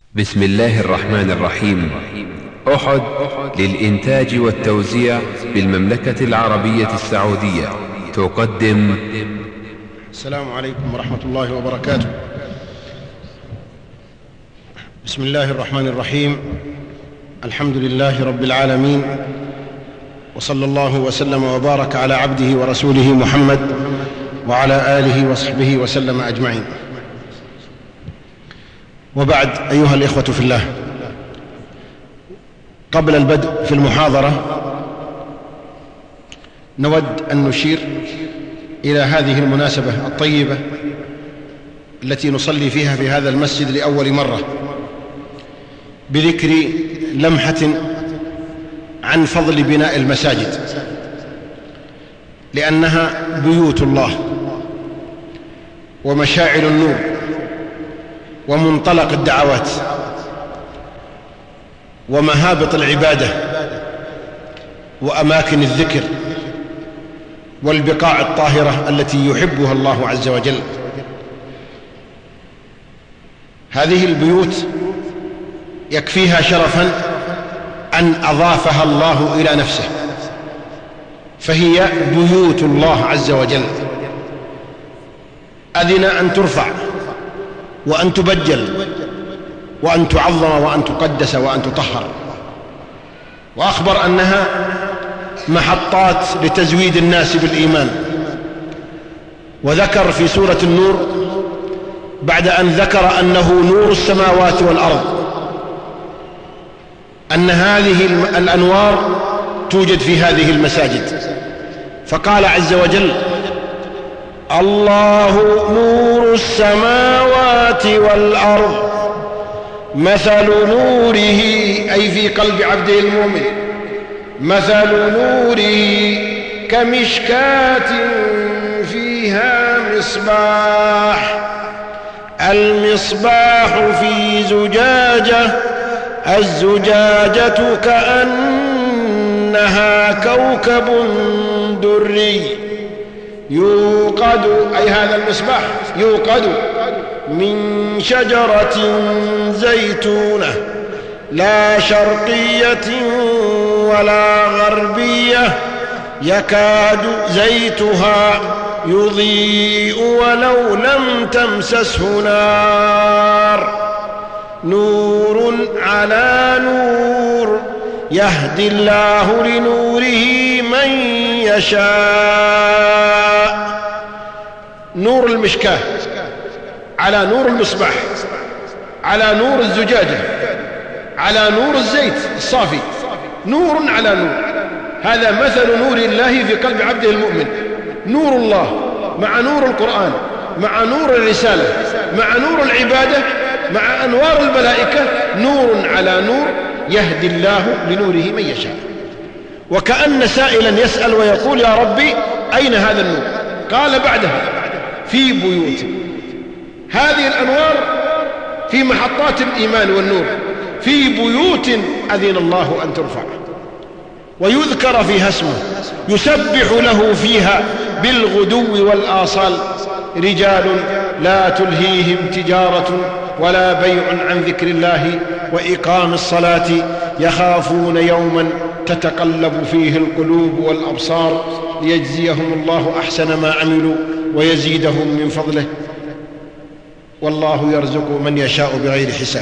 بسم الله الرحمن الرحيم. أحد للإنتاج والتوزيع بالمملكة العربية السعودية تقدم. السلام عليكم ورحمة الله وبركاته. بسم الله الرحمن الرحيم. الحمد لله رب العالمين، وصلى الله وسلم وبارك على عبده ورسوله محمد وعلى آله وصحبه وسلم أجمعين. وبعد، أيها الإخوة في الله، قبل البدء في المحاضرة نود أن نشير إلى هذه المناسبة الطيبة التي نصلي فيها في هذا المسجد لأول مرة، بذكر لمحة عن فضل بناء المساجد، لأنها بيوت الله ومشاعل النور ومنطلق الدعوات ومهابط العبادة وأماكن الذكر والبقاع الطاهرة التي يحبها الله عز وجل. هذه البيوت يكفيها شرفا أن أضافها الله إلى نفسه، فهي بيوت الله عز وجل، أذن أن ترفع وأن تبجل وأن تعظم وأن تقدس وأن تطهر، وأخبر أنها محطات لتزويد الناس بالإيمان. وذكر في سورة النور بعد أن ذكر أنه نور السماوات والأرض أن هذه الأنوار توجد في هذه المساجد، فقال عز وجل: الله نور السماوات والأرض مثل نوره، أي في قلب عبده المؤمن، مثل نوره كمشكاة فيها مصباح، المصباح في زجاجة، الزجاجة كأنها كوكب دري يوقد، أي هذا المصباح يوقد من شجرة زيتونة لا شرقية ولا غربية يكاد زيتها يضيء ولو لم تمسسه نار، نور على نور يهدي الله لنوره من يشاء. نور المشكاة على نور المصباح، على نور الزجاجة، على نور الزيت الصافي، نور على نور. هذا مثل نور الله في قلب عبده المؤمن، نور الله مع نور القرآن، مع نور الرسالة، مع نور العبادة، مع أنوار الملائكة، نور على نور يهدي الله لنوره من يشاء. وكأن سائلا يسأل ويقول: يا ربي أين هذا النور؟ قال بعدها: في بيوت. هذه الأنوار في محطات الإيمان والنور، في بيوت أذن الله أن ترفع ويذكر فيها اسمه، يسبح له فيها بالغدو والآصال، رجال لا تلهيهم تجارة ولا بيع عن ذكر الله وإقام الصلاة يخافون يوما تتقلب فيه القلوب والأبصار ليجزيهم الله أحسن ما عملوا ويزيدهم من فضله، والله يرزق من يشاء بغير حساب.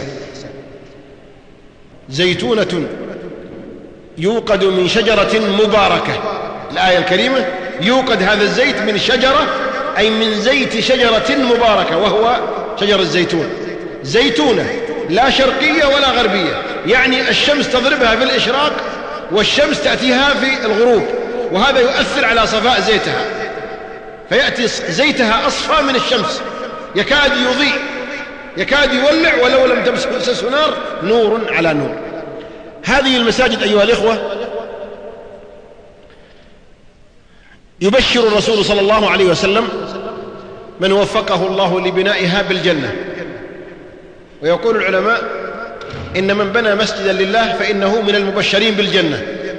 زيتونة يوقد من شجرة مباركة، الآية الكريمة: يوقد هذا الزيت من شجرة، أي من زيت شجرة مباركة، وهو شجر الزيتون. زيتونة لا شرقية ولا غربية، يعني الشمس تضربها في الإشراق والشمس تأتيها في الغروب، وهذا يؤثر على صفاء زيتها، فيأتي زيتها أصفى من الشمس، يكاد يضيء، يكاد يولع ولو لم تمسسه نار، نور على نور. هذه المساجد أيها الإخوة يبشر الرسول صلى الله عليه وسلم من وفقه الله لبنائها بالجنة. ويقول العلماء: إن من بنى مسجدا لله فإنه من المبشرين بالجنة،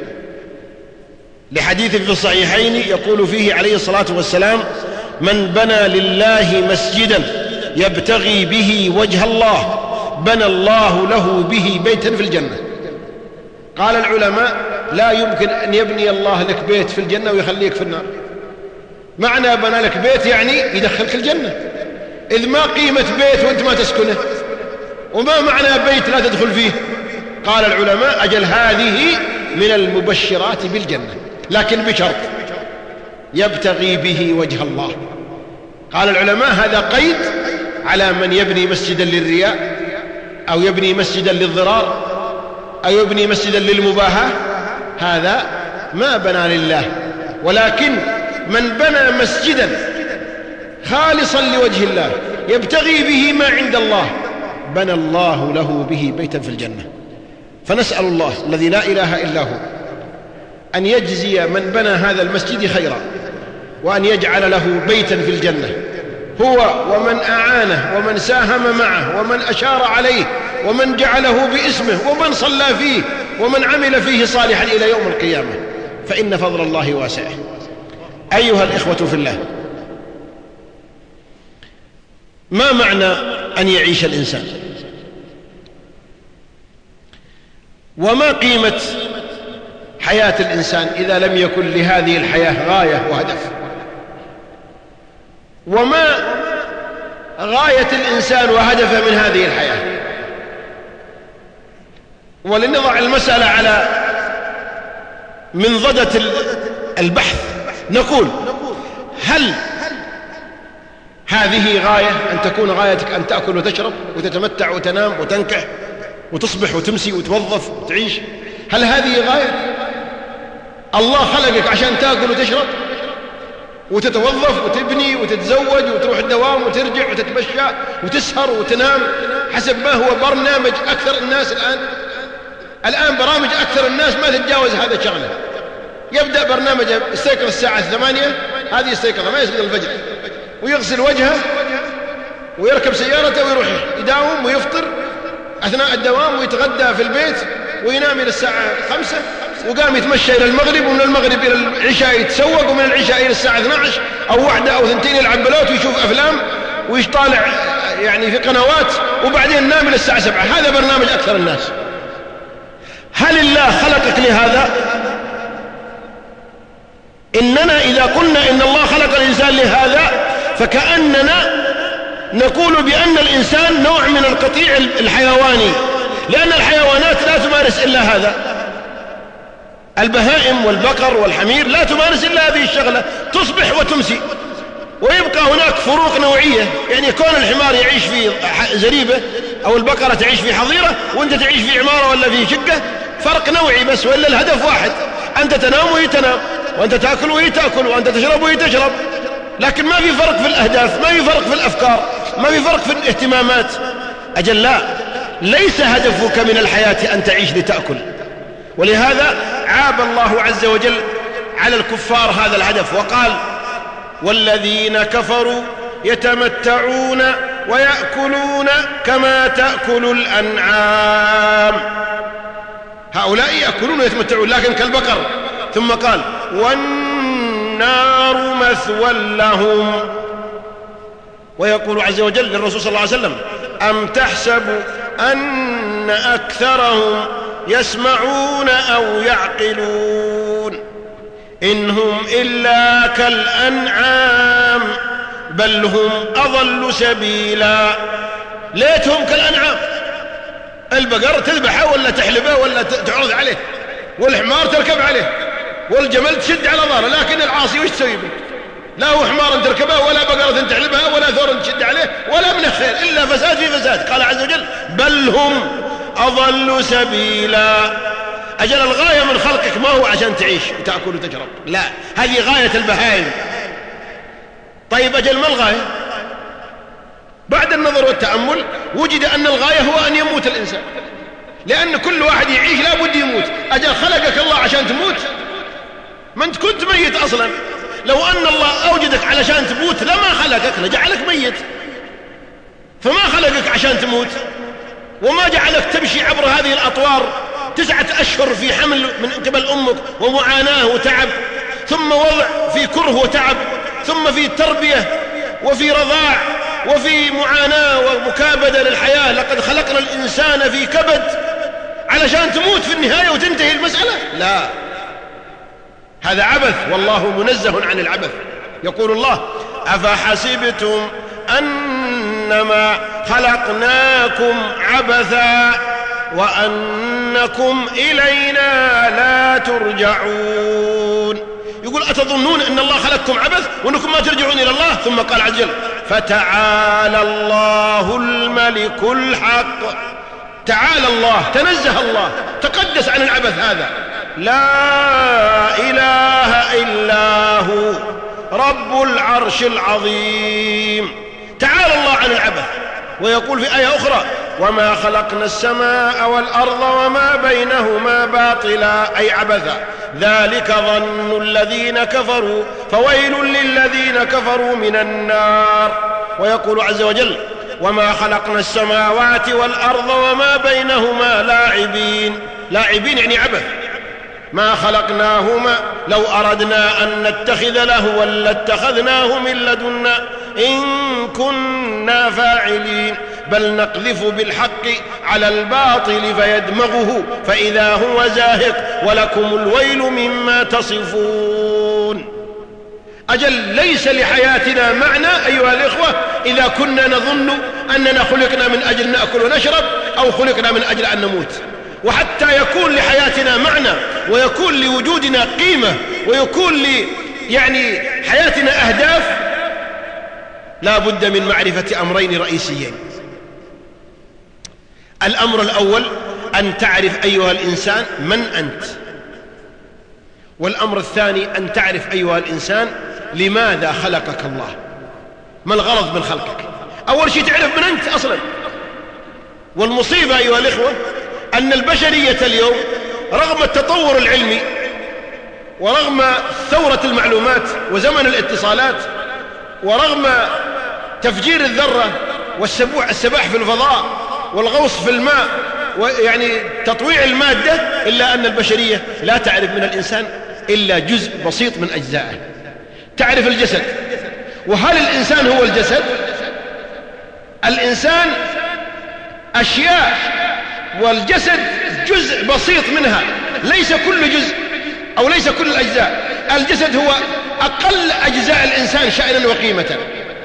لحديث في الصحيحين يقول فيه عليه الصلاة والسلام: من بنى لله مسجدا يبتغي به وجه الله بنى الله له به بيتا في الجنة. قال العلماء لا يمكن أن يبني الله لك بيت في الجنة ويخليك في النار. معنى بنى لك بيت يعني يدخلك الجنة، إذ ما قيمة بيت وأنت ما تسكنه؟ وما معنى بيت لا تدخل فيه؟ قال العلماء أجل هذه من المبشرات بالجنة، لكن بشرط يبتغي به وجه الله. قال العلماء هذا قيد على من يبني مسجدا للرياء، أو يبني مسجدا للضرار، أو يبني مسجدا للمباهاة، هذا ما بنى لله. ولكن من بنى مسجدا خالصا لوجه الله يبتغي به ما عند الله بنى الله له به بيتا في الجنة. فنسأل الله الذي لا إله إلا هو أن يجزي من بنى هذا المسجد خيرا، وأن يجعل له بيتا في الجنة، هو ومن أعانه ومن ساهم معه ومن أشار عليه ومن جعله باسمه ومن صلى فيه ومن عمل فيه صالحا إلى يوم القيامة، فإن فضل الله واسع. أيها الإخوة في الله، ما معنى أن يعيش الإنسان؟ وما قيمة حياة الإنسان إذا لم يكن لهذه الحياة غاية وهدف؟ وما غاية الإنسان وهدفه من هذه الحياة؟ ولنضع المسألة على منضدة البحث نقول: هل هذه غاية أن تكون غايتك أن تأكل وتشرب وتتمتع وتنام وتنكح وتصبح وتمسي وتوظف وتعيش؟ هل هذه غاية؟ الله خلقك عشان تأكل وتشرب وتتوظف وتبني وتتزوج وتروح الدوام وترجع وتتمشى وتسهر وتنام حسب ما هو برنامج أكثر الناس الآن برامج أكثر الناس ما تتجاوز هذا الشغلة. يبدأ برنامج يستيقظ الساعة 8، هذه يستيقظ ما يصلي الفجر، ويغسل وجهه ويركب سيارته ويروح يداوم ويفطر أثناء الدوام ويتغدى في البيت وينام إلى الساعة 5، وقام يتمشى إلى المغرب، ومن المغرب إلى العشاء يتسوق، ومن العشاء إلى الساعة 12 أو 1 أو 2 يلعب بلوت ويشوف أفلام ويطالع يعني في قنوات، وبعدين نام إلى الساعة 7. هذا برنامج أكثر الناس. هل الله خلقك لهذا؟ إننا إذا قلنا إن الله خلق الإنسان لهذا فكأننا نقول بأن الإنسان نوع من القطيع الحيواني، لأن الحيوانات لا تمارس إلا هذا. البهائم والبقر والحمير لا تمارس إلا هذه الشغلة، تصبح وتمسي، ويبقى هناك فروق نوعية. يعني كون الحمار يعيش في زريبة أو البقرة تعيش في حظيرة وأنت تعيش في عمارة ولا في شقة، فرق نوعي بس، وإلا الهدف واحد: أنت تنام وهي تنام، وأنت تأكل وهي تأكل، وأنت تشرب وهي تشرب. لكن ما في فرق في الأهداف، ما في فرق في الأفكار، ما في فرق في الاهتمامات. أجل لا، ليس هدفك من الحياة أن تعيش لتأكل. ولهذا عاب الله عز وجل على الكفار هذا الهدف وقال: والذين كفروا يتمتعون ويأكلون كما تأكل الأنعام. هؤلاء يأكلون ويتمتعون لكن كالبقر. ثم قال: والنار مثوى لهم. ويقول عز وجل للرسول صلى الله عليه وسلم: أم تحسب أن أكثرهم يسمعون أو يعقلون إن هم إلا كالأنعام بل هم أضل سبيلا. ليتهم كالأنعام، البقر تذبحه ولا تحلبه ولا تعرض عليه، والحمار تركب عليه، والجمل تشد على ظهره، لكن العاصي وش تسوي به؟ لا هو حمار تركبه ولا بقرة تحلبها ولا ثور تشد عليه ولا من الخير، إلا فساد في فساد. قال عز وجل: بل هم أضل سبيلا. أجل الغاية من خلقك ما هو عشان تعيش وتأكل وتشرب، لا، هذه غاية البهائم. طيب أجل ما الغاية؟ بعد النظر والتأمل وجد أن الغاية هو أن يموت الإنسان، لأن كل واحد يعيش لا بد يموت. أجل خلقك الله عشان تموت؟ ما أنت كنت ميت أصلا. لو أن الله أوجدك علشان تموت لما خلقك، لجعلك ميت. فما خلقك عشان تموت، وما جعلك تمشي عبر هذه الأطوار 9 أشهر في حمل من قبل أمك ومعاناة وتعب، ثم وضع في كره وتعب، ثم في تربية وفي رضاع وفي معاناة ومكابدة للحياة. لقد خلقنا الإنسان في كبد علشان تموت في النهاية وتنتهي المسألة؟ لا، هذا عبث، والله منزه عن العبث. يقول الله: أفحسبتم أنما خلقناكم عبثا وأنكم إلينا لا ترجعون. يقول: أتظنون أن الله خلقكم عبث وأنكم ما ترجعون إلى الله؟ ثم قال عز وجل: فتعالى الله الملك الحق. تعالى الله، تنزه الله، تقدس عن العبث هذا، لا إله إلا هو رب العرش العظيم. تعالى الله عن العبث. ويقول في آية أخرى: وما خلقنا السماء والأرض وما بينهما باطلا، أي عبثا، ذلك ظن الذين كفروا فويل للذين كفروا من النار. ويقول عز وجل: وما خلقنا السماوات والأرض وما بينهما لاعبين. لاعبين يعني عبث، ما خلقناهما، لو أردنا أن نتخذ لهوا لاتخذناه من لدنا إن كنا فاعلين، بل نقذف بالحق على الباطل فيدمغه فإذا هو زاهق ولكم الويل مما تصفون. أجل ليس لحياتنا معنى أيها الإخوة إذا كنا نظن أننا خلقنا من أجل نأكل ونشرب أو خلقنا من أجل أن نموت. وحتى يكون لحياتنا معنى ويكون لوجودنا قيمة ويكون يعني حياتنا أهداف، لا بد من معرفة أمرين رئيسيين. الأمر الأول أن تعرف أيها الإنسان من أنت، والأمر الثاني أن تعرف أيها الإنسان لماذا خلقك الله، ما الغرض من خلقك. أول شيء تعرف من أنت أصلا. والمصيبة أيها الإخوة أن البشرية اليوم رغم التطور العلمي ورغم ثورة المعلومات وزمن الاتصالات ورغم تفجير الذرة والسباح في الفضاء والغوص في الماء ويعني تطويع المادة، إلا أن البشرية لا تعرف من الإنسان إلا جزء بسيط من أجزائه. تعرف الجسد، وهل الإنسان هو الجسد؟ الإنسان أشياء والجسد جزء بسيط منها، ليس كل جزء أو ليس كل الأجزاء. الجسد هو أقل أجزاء الإنسان شأنا وقيمة،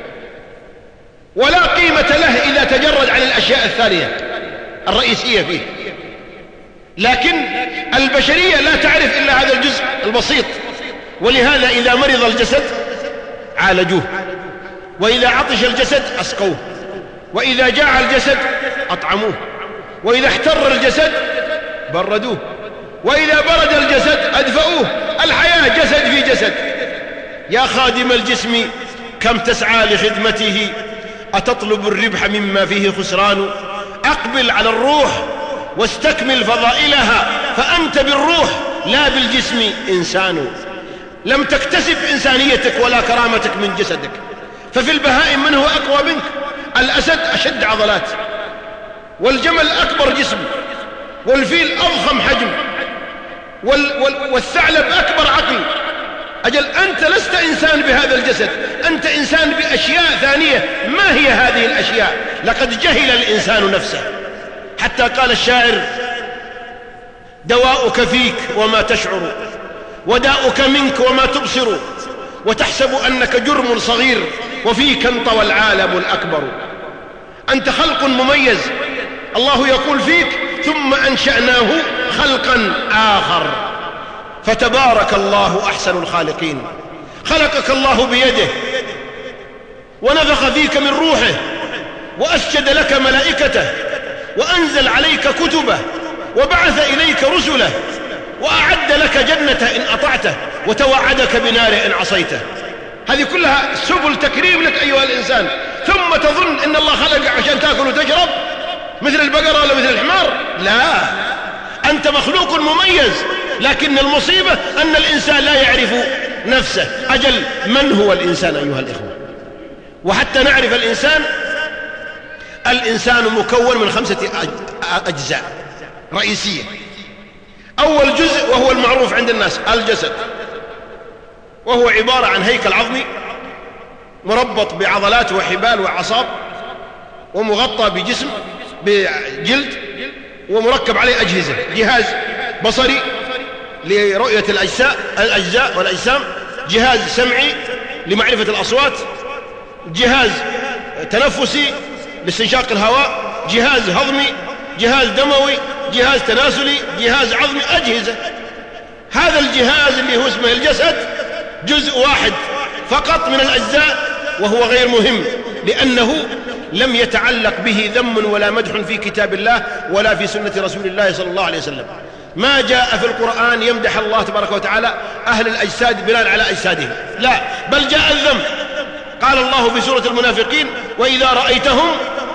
ولا قيمة له إذا تجرد عن الأشياء الثانية الرئيسية فيه. لكن البشرية لا تعرف إلا هذا الجزء البسيط، ولهذا إذا مرض الجسد عالجوه، وإذا عطش الجسد أسقوه، وإذا جاع الجسد أطعموه، وإذا احتر الجسد بردوه، وإذا برد الجسد أدفؤوه. الحياة جسد في جسد. يا خادم الجسم كم تسعى لخدمته، أتطلب الربح مما فيه خسران؟ أقبل على الروح واستكمل فضائلها، فأنت بالروح لا بالجسم إنسان. لم تكتسب إنسانيتك ولا كرامتك من جسدك. ففي البهائم من هو أقوى منك؟ الأسد أشد عضلات، والجمل أكبر جسم، والفيل أضخم حجم، والثعلب أكبر عقل. أجل أنت لست إنسان بهذا الجسد، أنت إنسان بأشياء ثانية. ما هي هذه الأشياء؟ لقد جهل الإنسان نفسه، حتى قال الشاعر: دواؤك فيك وما تشعر، وداؤك منك وما تبصر، وتحسب أنك جرم صغير وفيك انطوى العالم الأكبر. أنت خلق مميز، الله يقول فيك: ثم أنشأناه خلقا آخر، فتبارك الله أحسن الخالقين. خلقك الله بيده، ونفخ فيك من روحه، وأسجد لك ملائكته، وأنزل عليك كتبه، وبعث إليك رسله، وأعد لك جنة إن أطعته، وتوعدك بنار إن عصيته. هذه كلها سبل تكريم لك أيها الإنسان. ثم تظن إن الله خلقك عشان تأكل وتشرب مثل البقرة ولا مثل الحمار؟ لا، أنت مخلوق مميز. لكن المصيبة أن الإنسان لا يعرف نفسه. أجل من هو الإنسان أيها الإخوة؟ وحتى نعرف الإنسان مكون من 5 أجزاء رئيسية. أول جزء وهو المعروف عند الناس الجسد، وهو عبارة عن هيكل عظمي مربط بعضلات وحبال وأعصاب، ومغطى بجسم بجلد، ومركب عليه أجهزة، جهاز بصري لرؤية الأجزاء والأجسام، جهاز سمعي لمعرفة الأصوات، جهاز تنفسي لاستنشاق الهواء، جهاز هضمي، جهاز دموي، جهاز تناسلي، جهاز عظمي، أجهزة. هذا الجهاز اللي هو اسمه الجسد جزء واحد فقط من الأجزاء، وهو غير مهم لأنه لم يتعلق به ذم ولا مدح في كتاب الله ولا في سنة رسول الله صلى الله عليه وسلم. ما جاء في القرآن يمدح الله تبارك وتعالى أهل الأجساد بناء على أجسادهم، لا، بل جاء الذم. قال الله في سورة المنافقين: وإذا رأيتهم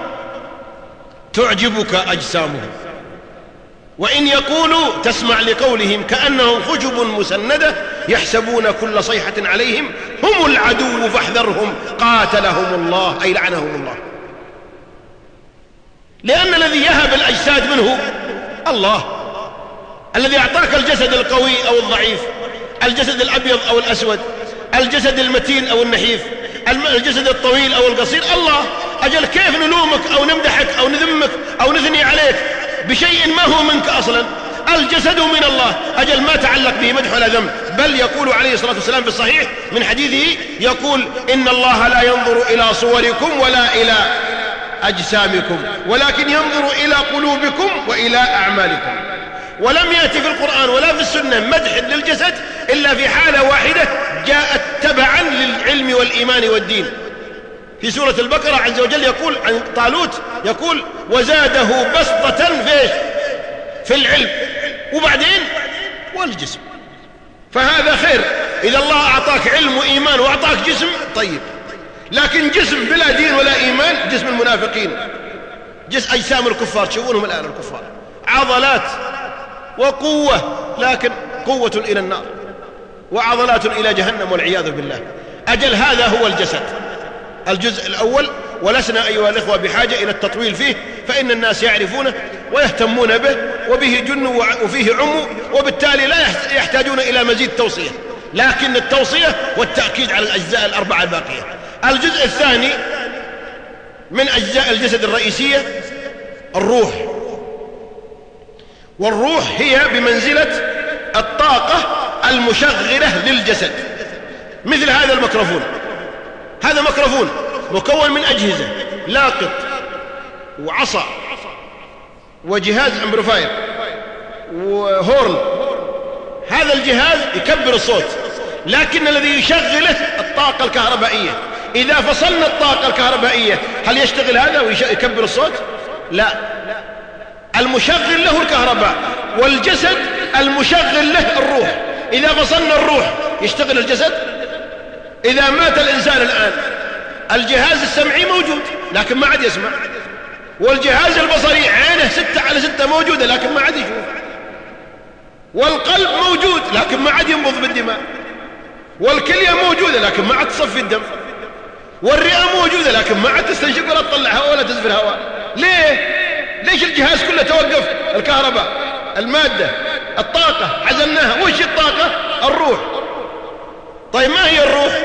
تعجبك أجسامهم وإن يقولوا تسمع لقولهم كأنهم خشب مسندة يحسبون كل صيحة عليهم هم العدو فاحذرهم قاتلهم الله، أي لعنهم الله. لأن الذي يهب الأجساد منه الله، الذي أعطاك الجسد القوي أو الضعيف، الجسد الأبيض أو الأسود، الجسد المتين أو النحيف، الجسد الطويل أو القصير، الله. أجل كيف نلومك أو نمدحك أو نذمك أو نثني عليك بشيء ما هو منك أصلا؟ الجسد من الله، أجل ما تعلق به مدح ولا ذم. بل يقول عليه الصلاة والسلام في الصحيح من حديثه، يقول: إن الله لا ينظر إلى صوركم ولا إلى أجسامكم ولكن ينظر إلى قلوبكم وإلى أعمالكم. ولم يأتي في القرآن ولا في السنة مدح للجسد إلا في حالة واحدة جاءت تبعا للعلم والإيمان والدين. في سورة البقرة عز وجل يقول عن طالوت، يقول: وزاده بسطة في العلم، وبعدين والجسم. فهذا خير، إذا الله أعطاك علم وإيمان وأعطاك جسم طيب، لكن جسم بلا دين ولا إيمان جسم المنافقين، جسم أجسام الكفار. تشوفونهم الآن الكفار عضلات وقوة، لكن قوة إلى النار وعضلات إلى جهنم والعياذ بالله. أجل هذا هو الجسد الجزء الأول، ولسنا أيها الإخوة بحاجة إلى التطويل فيه، فإن الناس يعرفونه ويهتمون به، وبه جن وفيه عمو، وبالتالي لا يحتاجون إلى مزيد توصية، لكن التوصية والتأكيد على الأجزاء الأربعة الباقية. الجزء الثاني من أجزاء الجسد الرئيسية الروح، والروح هي بمنزلة الطاقة المشغلة للجسد. مثل هذا الميكروفون، هذا ميكروفون مكون من أجهزة، لاقط وعصا وجهاز أمبليفاير وهورن. هذا الجهاز يكبر الصوت، لكن الذي يشغله الطاقة الكهربائية. إذا فصلنا الطاقة الكهربائية هل يشتغل هذا ويكبر الصوت؟ لا، المشغل له الكهرباء، والجسد المشغل له الروح. إذا فصلنا الروح يشتغل الجسد. إذا مات الإنسان الآن الجهاز السمعي موجود لكن ما عاد يسمع، والجهاز البصري عينه 6/6 موجودة لكن ما عاد يشوف، والقلب موجود لكن ما عاد ينبض بالدماء، والكلية موجودة لكن ما عاد تصفي الدم، والرئة موجودة لكن ما عاد تستنشق ولا تطلع هواء ولا تزفر هواء. ليه؟ ليش الجهاز كله توقف؟ الكهرباء، المادة، الطاقة عزلناها. وش الطاقة؟ الروح. طيب ما هي الروح؟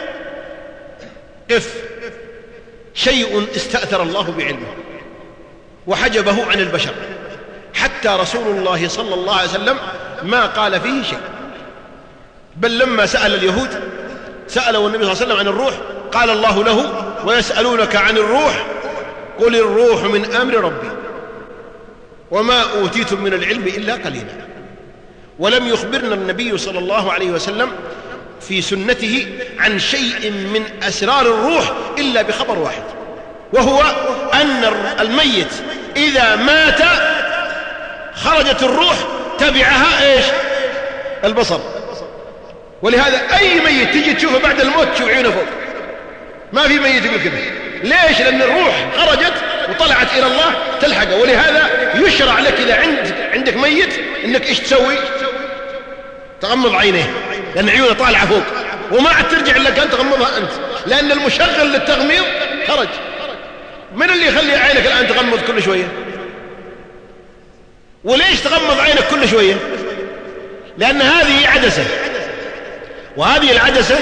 شيء استأثر الله بعلمه وحجبه عن البشر، حتى رسول الله صلى الله عليه وسلم ما قال فيه شيء. بل لما سأل اليهود سألوا النبي صلى الله عليه وسلم عن الروح، قال الله له: ويسألونك عن الروح قل الروح من أمر ربي وما أوتيتم من العلم إلا قليلا. ولم يخبرنا النبي صلى الله عليه وسلم في سنته عن شيء من أسرار الروح إلا بخبر واحد، وهو أن الميت إذا مات خرجت الروح تبعها البصر. ولهذا أي ميت تجي تشوفه بعد الموت تشوف عيونه فوق، ما في ميت يقول كذا. ليش؟ لأن الروح خرجت وطلعت إلى الله تلحقه. ولهذا يشرع لك إذا عندك ميت إنك إيش تسوي؟ تغمض عينيه، لأن عيونه طالعة فوق وما عاد ترجع إلا كان تغمضها أنت، لأن المشغل للتغميض خرج. من اللي يخلي عينك الآن تغمض كل شوية؟ وليش تغمض عينك كل شوية؟ لأن هذه عدسة، وهذه العدسة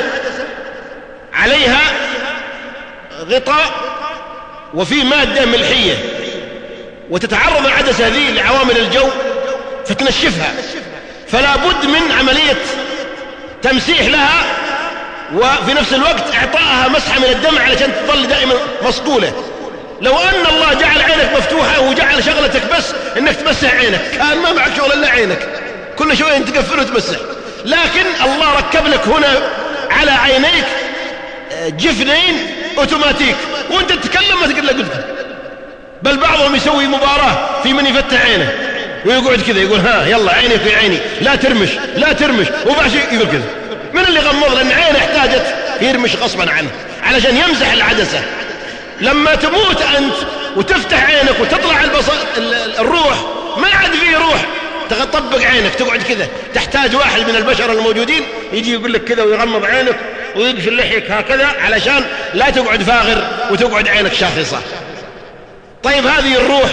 عليها غطاء وفي مادة ملحية وتتعرض العدسة هذه لعوامل الجو فتنشفها، فلا بد من عملية تمسيح لها، وفي نفس الوقت إعطائها مسحة من الدم علشان تظل دائما مصقولة. لو أن الله جعل عينك مفتوحة وجعل شغلتك بس إنك تمسح عينك، كان ما معك شغل إلا عينك، كل شوية أنت تقفل وتمسح. لكن الله ركب لك هنا على عينيك جفنين أوتوماتيك، وأنت تتكلم ما تقدر قلت. بل بعضهم يسوي مباراة في من يفتح عينه ويقعد كذا يقول ها يلا عيني في عيني، لا ترمش لا ترمش، وبعد شيء يقول كذا. من اللي غمض؟ لأن عينه احتاجت يرمش غصبا عنه علشان يمسح العدسة. لما تموت أنت وتفتح عينك وتطلع الروح، ما عاد فيه روح تطبق عينك تقعد كذا، تحتاج واحد من البشر الموجودين يجي يقول لك كذا ويغمض عينك ويقفل لحيك هكذا علشان لا تقعد فاغر وتقعد عينك شاخصة. طيب هذه الروح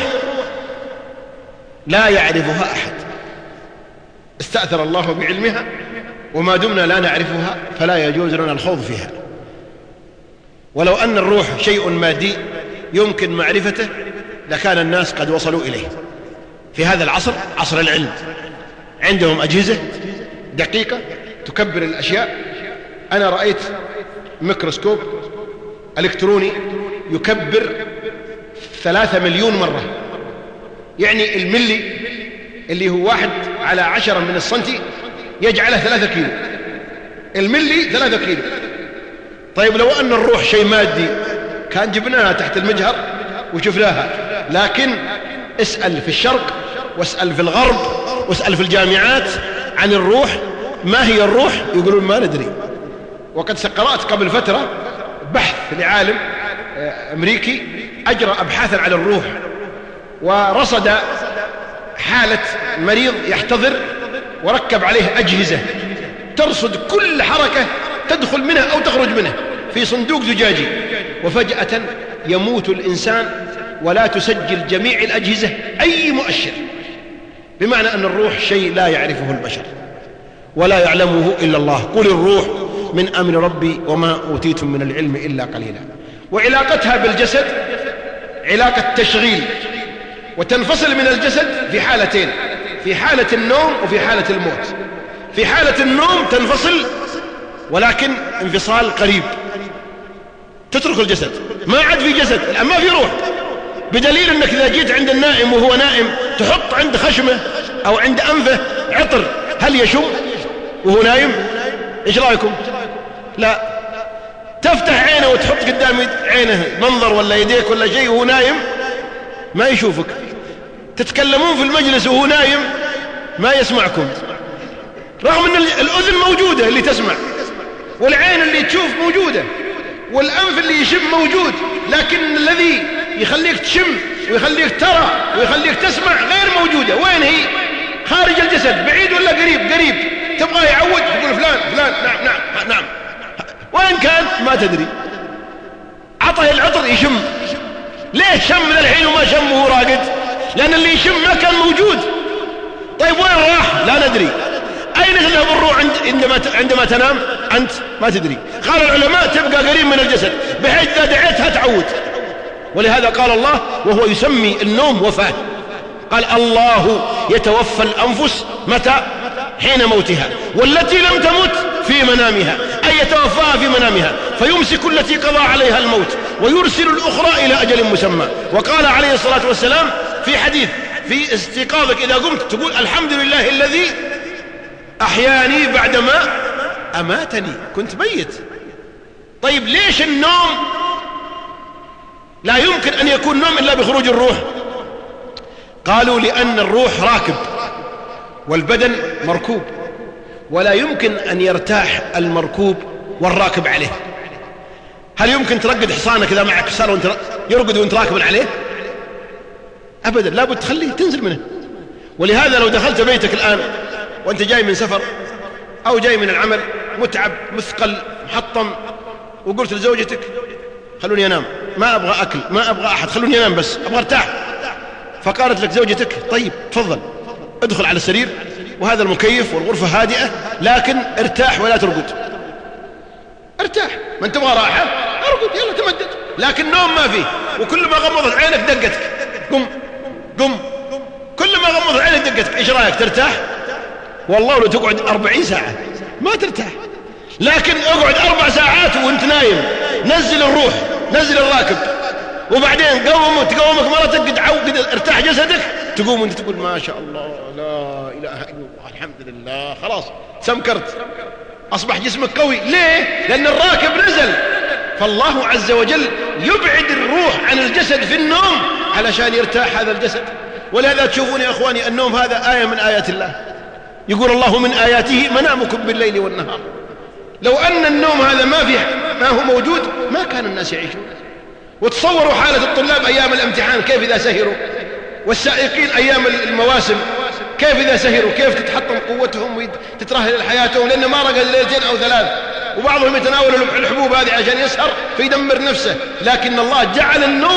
لا يعرفها أحد، استأثر الله بعلمها، وما دمنا لا نعرفها فلا يجوز لنا الخوض فيها. ولو أن الروح شيء مادي يمكن معرفته لكان الناس قد وصلوا إليه. في هذا العصر، عصر العلم، عندهم أجهزة دقيقة تكبر الأشياء. أنا رأيت ميكروسكوب إلكتروني يكبر 3 مليون مرة، يعني الملي اللي هو 1/10 من السنتي يجعله 3 كيلو، الملي 3 كيلو. طيب لو أن الروح شيء مادي كان جبناها تحت المجهر وشفناها، لكن اسأل في الشرق واسأل في الغرب واسأل في الجامعات عن الروح، ما هي الروح؟ يقولون ما ندري. وقد قرأت قبل فترة بحث لعالم أمريكي أجرى أبحاثا على الروح، ورصد حالة مريض يحتضر وركب عليه أجهزة ترصد كل حركة تدخل منها أو تخرج منها في صندوق زجاجي، وفجأة يموت الإنسان ولا تسجل جميع الأجهزة أي مؤشر. بمعنى أن الروح شيء لا يعرفه البشر ولا يعلمه إلا الله. قل الروح من أمر ربي وما أوتيتم من العلم إلا قليلا. وعلاقتها بالجسد علاقة تشغيل، وتنفصل من الجسد في حالتين، في حالة النوم وفي حالة الموت. في حالة النوم تنفصل ولكن انفصال قريب، تترك الجسد، ما عاد في جسد الآن، ما في روح. بدليل أنك إذا جيت عند النائم وهو نائم تحط عند خشمه أو عند أنفه عطر، هل يشم وهو نايم؟ إيش رأيكم؟ لا. تفتح عينه وتحط قدام عينه منظر ولا يديك ولا شيء وهو نايم ما يشوفك. تتكلمون في المجلس وهو نايم ما يسمعكم، رغم أن الأذن موجودة اللي تسمع، والعين اللي تشوف موجودة، والأنف اللي يشم موجود، لكن الذي يخليك تشم ويخليك ترى ويخليك تسمع غير موجودة. وين هي؟ خارج الجسد، بعيد ولا قريب؟ قريب. تبغى يعود تقول فلان فلان، نعم نعم نعم. وين كان؟ ما تدري. عطه العطر يشم، ليه شم الحين وما شم وهو راقد؟ لأن اللي يشم ما كان موجود. طيب وين راح؟ لا ندري. أين تذهب الروح عندما تنام؟ أنت ما تدري. قال العلماء تبقى قريب من الجسد بحيث إذا دعيتها تعود. ولهذا قال الله وهو يسمي النوم وفاة، قال الله يتوفى الأنفس متى؟ حين موتها، والتي لم تمت في منامها، أي يتوفاها في منامها، فيمسك التي قضى عليها الموت ويرسل الأخرى إلى أجل مسمى. وقال عليه الصلاة والسلام في حديث في استيقاظك إذا قمت تقول الحمد لله الذي أحياني بعدما أماتني، كنت ميت. طيب ليش النوم لا يمكن أن يكون نوم إلا بخروج الروح؟ قالوا لأن الروح راكب والبدن مركوب، ولا يمكن أن يرتاح المركوب والراكب عليه. هل يمكن ترقد حصانك إذا معك حصان وانت يرقد وانت راكب عليه؟ أبدا، لابد تخليه تنزل منه. ولهذا لو دخلت بيتك الآن وانت جاي من سفر أو جاي من العمل متعب مثقل محطم، وقلت لزوجتك خلوني أنام، ما أبغى أكل ما أبغى أحد، خلوني أنام بس أبغى أرتاح، فقالت لك زوجتك طيب تفضل ادخل على السرير وهذا المكيف والغرفة هادئة، لكن ارتاح ولا ترقد. ارتاح، ما انت تبغى راحة ارقد، يلا تمدد. لكن نوم ما فيه، وكل ما غمضت عينك دقتك، قم قم. كل ما غمض عينك دقتك، ايش رايك؟ ترتاح؟ والله لو تقعد 40 ساعة ما ترتاح. لكن اقعد 4 ساعات وانت نايم، نزل الروح، نزل الراكب، وبعدين تقومك مرتك قد ارتاح جسدك، تقوم وانت تقول ما شاء الله لا اله الا الله الحمد لله، خلاص سمكرت، اصبح جسمك قوي. ليه؟ لان الراكب نزل. فالله عز وجل يبعد الروح عن الجسد في النوم علشان يرتاح هذا الجسد. ولهذا تشوفون يا اخواني النوم هذا آية من آيات الله. يقول الله من آياته منامكم بالليل والنهار. لو أن النوم هذا ما هو موجود ما كان الناس يعيشون. وتصوروا حالة الطلاب أيام الامتحان كيف إذا سهروا، والسائقين أيام المواسم كيف إذا سهروا، كيف تتحطم قوتهم وتترهل حياتهم، لأنه ما رقد ليلتين أو 3. وبعضهم يتناول الحبوب هذه عشان يسهر فيدمر نفسه. لكن الله جعل النوم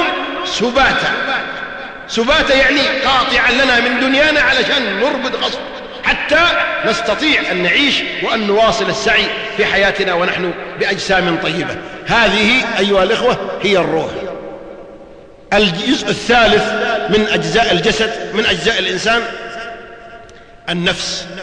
سباتا يعني قاطعا لنا من دنيانا علشان نرقد غصب، حتى نستطيع أن نعيش وأن نواصل السعي في حياتنا ونحن بأجسام طيبة. هذه أيها الإخوة هي الروح. الجزء الثالث من أجزاء الجسد، من أجزاء الإنسان، النفس.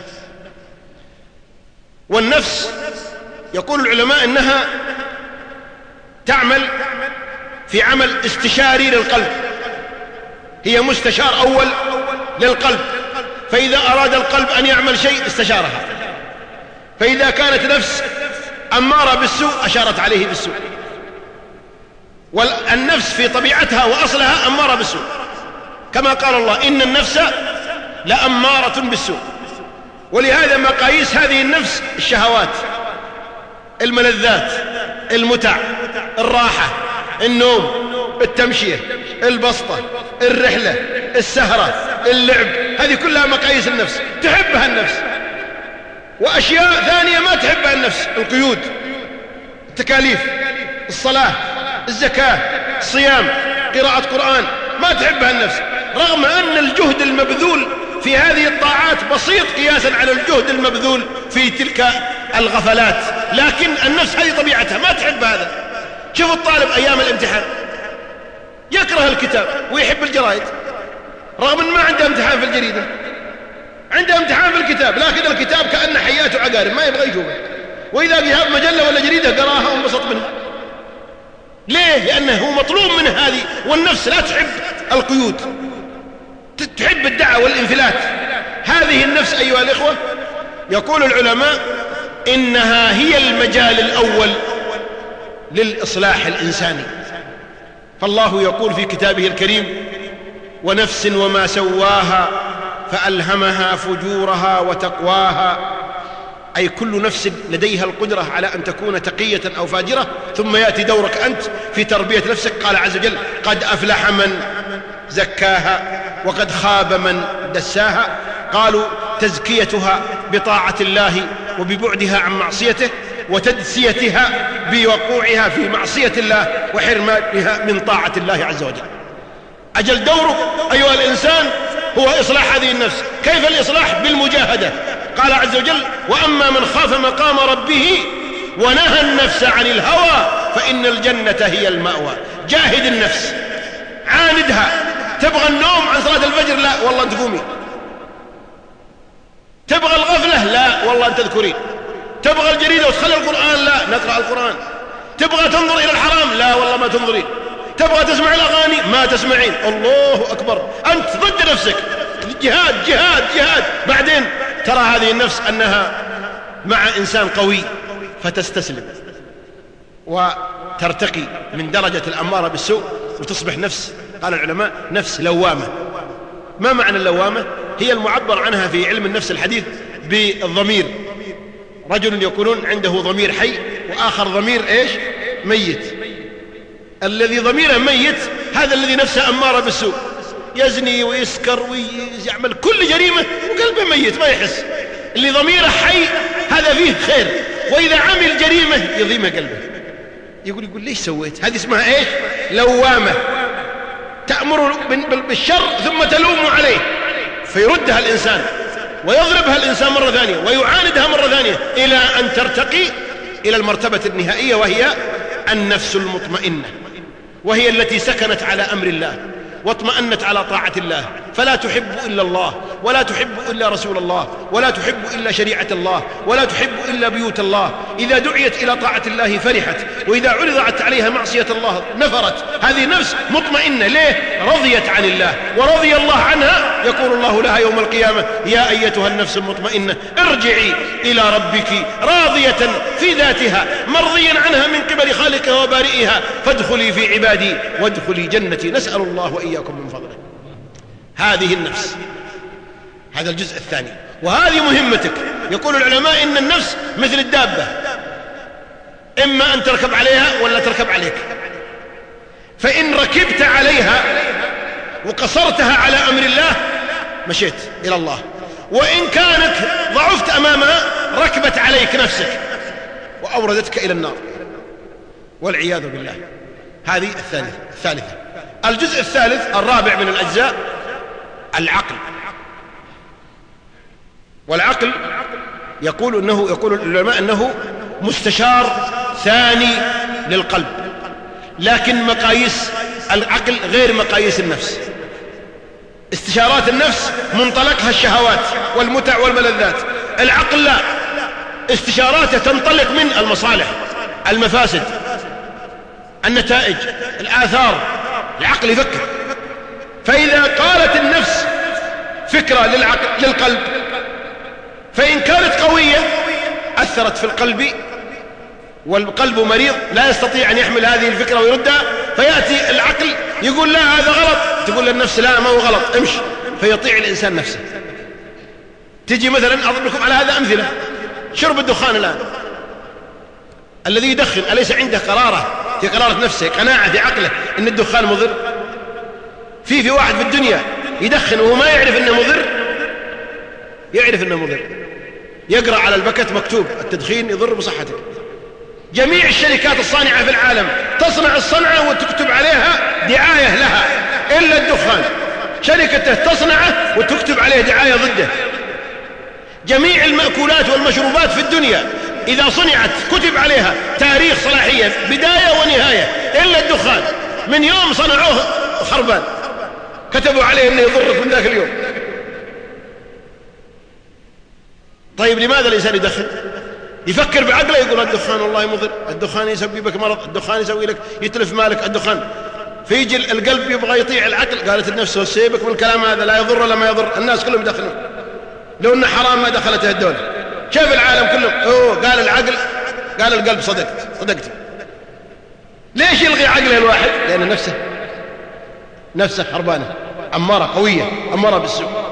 والنفس يقول العلماء إنها تعمل في عمل استشاري للقلب، هي مستشار أول للقلب. فإذا أراد القلب أن يعمل شيء استشارها، فإذا كانت نفس أمارة بالسوء أشارت عليه بالسوء. والنفس في طبيعتها وأصلها أمارة بالسوء، كما قال الله إن النفس لأمارة بالسوء. ولهذا مقاييس هذه النفس الشهوات، الملذات، المتع، الراحة، النوم، التمشية، البسطة، الرحلة، السهرة، اللعب، هذه كلها مقاييس النفس تحبها النفس. وأشياء ثانية ما تحبها النفس، القيود، التكاليف، الصلاة، الزكاة، الصيام، قراءة قرآن، ما تحبها النفس، رغم أن الجهد المبذول في هذه الطاعات بسيط قياسا على الجهد المبذول في تلك الغفلات. لكن النفس هذه طبيعتها ما تحب هذا. شوف الطالب أيام الامتحان يكره الكتاب ويحب الجرائد، رغم أن ما عنده امتحان في الجريدة، عنده امتحان في الكتاب، لكن الكتاب كأنه حياته عقارب ما يبغى يشوفه. وإذا جاب مجلة ولا جريدة قراها وانبسط منها. ليه؟ لأنه هو مطلوب منه هذه. والنفس لا تحب القيود، تحب الدعوة والانفلات. هذه النفس أيها الإخوة يقول العلماء إنها هي المجال الأول للإصلاح الإنساني. فالله يقول في كتابه الكريم ونفس وما سواها فألهمها فجورها وتقواها، أي كل نفس لديها القدرة على أن تكون تقية أو فاجرة، ثم يأتي دورك أنت في تربية نفسك. قال عز وجل قد أفلح من زكاها وقد خاب من دساها. قالوا تزكيتها بطاعة الله وببعدها عن معصيته، وتدسيتها بوقوعها في معصية الله وحرمانها من طاعة الله عز وجل. أجل دورك أيها الإنسان هو إصلاح هذه النفس. كيف الإصلاح؟ بالمجاهدة. قال عز وجل وأما من خاف مقام ربه ونهى النفس عن الهوى فإن الجنة هي المأوى. جاهد النفس، عاندها. تبغى النوم عن صلاة الفجر؟ لا والله أنت قومي. تبغى الغفلة؟ لا والله أنت تذكرين. تبغى الجريدة وتخلي القرآن؟ لا نقرأ القرآن. تبغى تنظر إلى الحرام؟ لا والله ما تنظرين. تبغى تسمع الأغاني؟ ما تسمعين. الله أكبر، أنت ضد نفسك. جهاد جهاد جهاد. بعدين ترى هذه النفس أنها مع إنسان قوي فتستسلم وترتقي من درجة الأمارة بالسوء وتصبح نفس، قال العلماء نفس لوامة. ما معنى اللوامة؟ هي المعبر عنها في علم النفس الحديث بالضمير. رجل يكون عنده ضمير حي وآخر ضمير إيش؟ ميت. الذي ضميره ميت هذا الذي نفسه أمارة بالسوء، يزني ويسكر ويعمل كل جريمة وقلبه ميت ما يحس. اللي ضميره حي هذا فيه خير، وإذا عمل جريمة يضيم قلبه، يقول ليش سويت؟ هذه اسمها إيش؟ لوامة. تأمر بالشر ثم تلوم عليه فيردها الإنسان ويضربها الإنسان مرة ثانية ويعاندها مرة ثانية إلى أن ترتقي إلى المرتبة النهائية، وهي النفس المطمئنة، وهي التي سكنت على أمر الله واطمأنت على طاعة الله فلا تحب إلا الله، ولا تحب إلا رسول الله، ولا تحب إلا شريعة الله، ولا تحب إلا بيوت الله. إذا دعيت إلى طاعة الله فرحت، وإذا عرضت عليها معصية الله نفرت. هذه نفس مطمئنة. ليه؟ رضيت عن الله ورضي الله عنها. يقول الله لها يوم القيامة: يا أيتها النفس المطمئنة ارجعي إلى ربك راضية في ذاتها مرضيا عنها من قبل خالقها وبارئها فادخلي في عبادي وادخلي جنتي. نسأل الله وإياكم من فضله. هذه النفس، هذا الجزء الثاني، وهذه مهمتك. يقول العلماء إن النفس مثل الدابة، إما أن تركب عليها ولا تركب عليك. فإن ركبت عليها وقصرتها على أمر الله مشيت إلى الله، وإن كانت ضعفت أمامها ركبت عليك نفسك وأوردتك إلى النار والعياذ بالله. هذه الثالثة. الجزء الثالث الرابع من الأجزاء العقل. والعقل يقول العلماء أنه مستشار ثاني للقلب، لكن مقاييس العقل غير مقاييس النفس. استشارات النفس منطلقها الشهوات والمتع والملذات، العقل لا، استشاراته تنطلق من المصالح، المفاسد، النتائج، الآثار. العقل يفكر. فإذا قالت النفس فكرة للقلب، فإن كانت قوية أثرت في القلب، والقلب مريض لا يستطيع أن يحمل هذه الفكرة ويردها، فيأتي العقل يقول لا هذا غلط، تقول للنفس لا ما هو غلط امشي، فيطيع الإنسان نفسه. تجي مثلا أضرب لكم على هذا أمثلة. شرب الدخان الآن، الذي يدخن أليس عنده في قرارة نفسه، قناعة في عقله إن الدخان مضر؟ في واحد في الدنيا يدخن وهو ما يعرف إنه مضر، يعرف إنه مضر، يقرأ على البكت مكتوب التدخين يضر بصحتك. جميع الشركات الصانعة في العالم تصنع الصنعة وتكتب عليها دعاية لها، إلا الدخان شركته تصنعه وتكتب عليه دعاية ضده. جميع المأكولات والمشروبات في الدنيا إذا صنعت كتب عليها تاريخ صلاحية بداية ونهاية، إلا الدخان من يوم صنعوه خربان كتبوا عليه إنه يضرك من ذاك اليوم. طيب لماذا الإنسان يدخن؟ يفكر بعقله، يقول الدخان والله مضر، الدخان يسببك مرض، الدخان يسوي لك يتلف مالك الدخان. فيجي القلب يبغى يطيع العقل، قالت النفس سيبك من الكلام هذا، لا يضر ولا ما يضر، الناس كلهم يدخنون، لو انه حرام ما دخلته الدولة. شاف العالم كلهم قال العقل، قال القلب صدقت. ليش يلغي عقله الواحد؟ لأن نفسه حربانة أمارة قوية، أمارة بالسوء.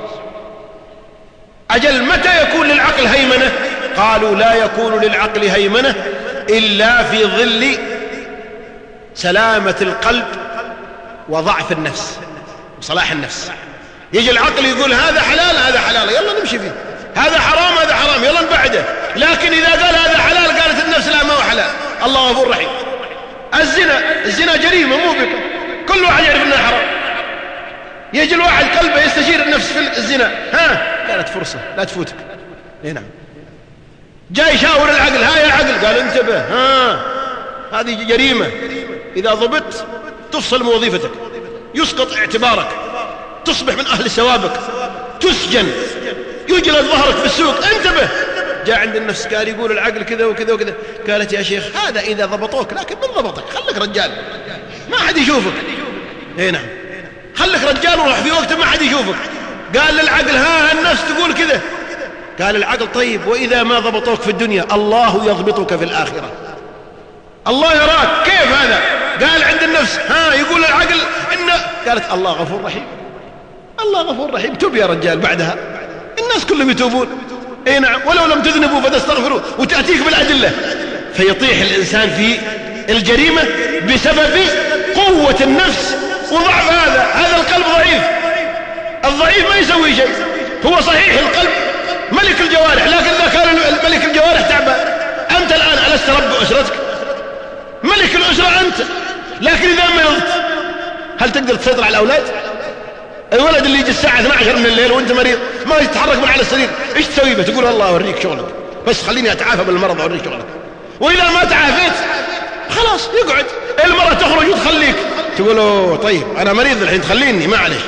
أجل متى يكون للعقل هيمنة؟ قالوا لا يكون للعقل هيمنة إلا في ظل سلامة القلب وضعف النفس وصلاح النفس. يجي العقل يقول هذا حلال يلا نمشي فيه، هذا حرام يلا نبعده. لكن إذا قال هذا حلال قالت النفس لا ما هو حلال، الله غفور رحيم. الزنا جريمة مو بكم، كل واحد يعرف أنها حرام. يجي الواحد قلبه يستشير النفس في الزنا، قالت فرصة لا تفوتك. نعم. جاي يشاور العقل، يا عقل، قال انتبه، هذه جريمة، إذا ضبطت تفصل من وظيفتك، يسقط اعتبارك، تصبح من أهل السوابق، تسجن، يجلد ظهرك في السوق، انتبه. جاء عند النفس قال يقول العقل كذا وكذا وكذا، قالت يا شيخ هذا إذا ضبطوك، لكن من ضبطك؟ خلك رجال ما حد يشوفك. نعم، خلك رجال وروح في وقت ما حد يشوفك. قال للعقل النفس تقول كذا. قال العقل طيب وإذا ما ضبطوك في الدنيا الله يضبطك في الآخرة، الله يراك. كيف هذا؟ قال عند النفس يقول العقل قالت الله غفور رحيم، الله غفور رحيم، تب يا رجال. بعدها الناس كلهم يتوبون. نعم، ولو لم تذنبوا فتستغفروا، وتأتيك بالأدلة. فيطيح الإنسان في الجريمة بسبب قوة النفس وضعف هذا القلب ضعيف. الضعيف ما يسوي شيء، هو صحيح القلب ملك الجوارح، لكن إذا كان ملك الجوارح تعبان، أنت الآن ألست رب أسرتك؟ ملك الأسرة أنت، لكن إذا مرضت هل تقدر تسيطر على الأولاد؟ الولد اللي يجي الساعة 12 من الليل وأنت مريض ما يتحرك من على السرير، إيش تسوي به؟ تقول الله أوريك شغلك، بس خليني أتعافى من المرض أوريك شغلك. وإذا ما تعافيت خلاص يقعد. المرأة تخرج وتخليك، تقول طيب أنا مريض الحين تخليني، معلش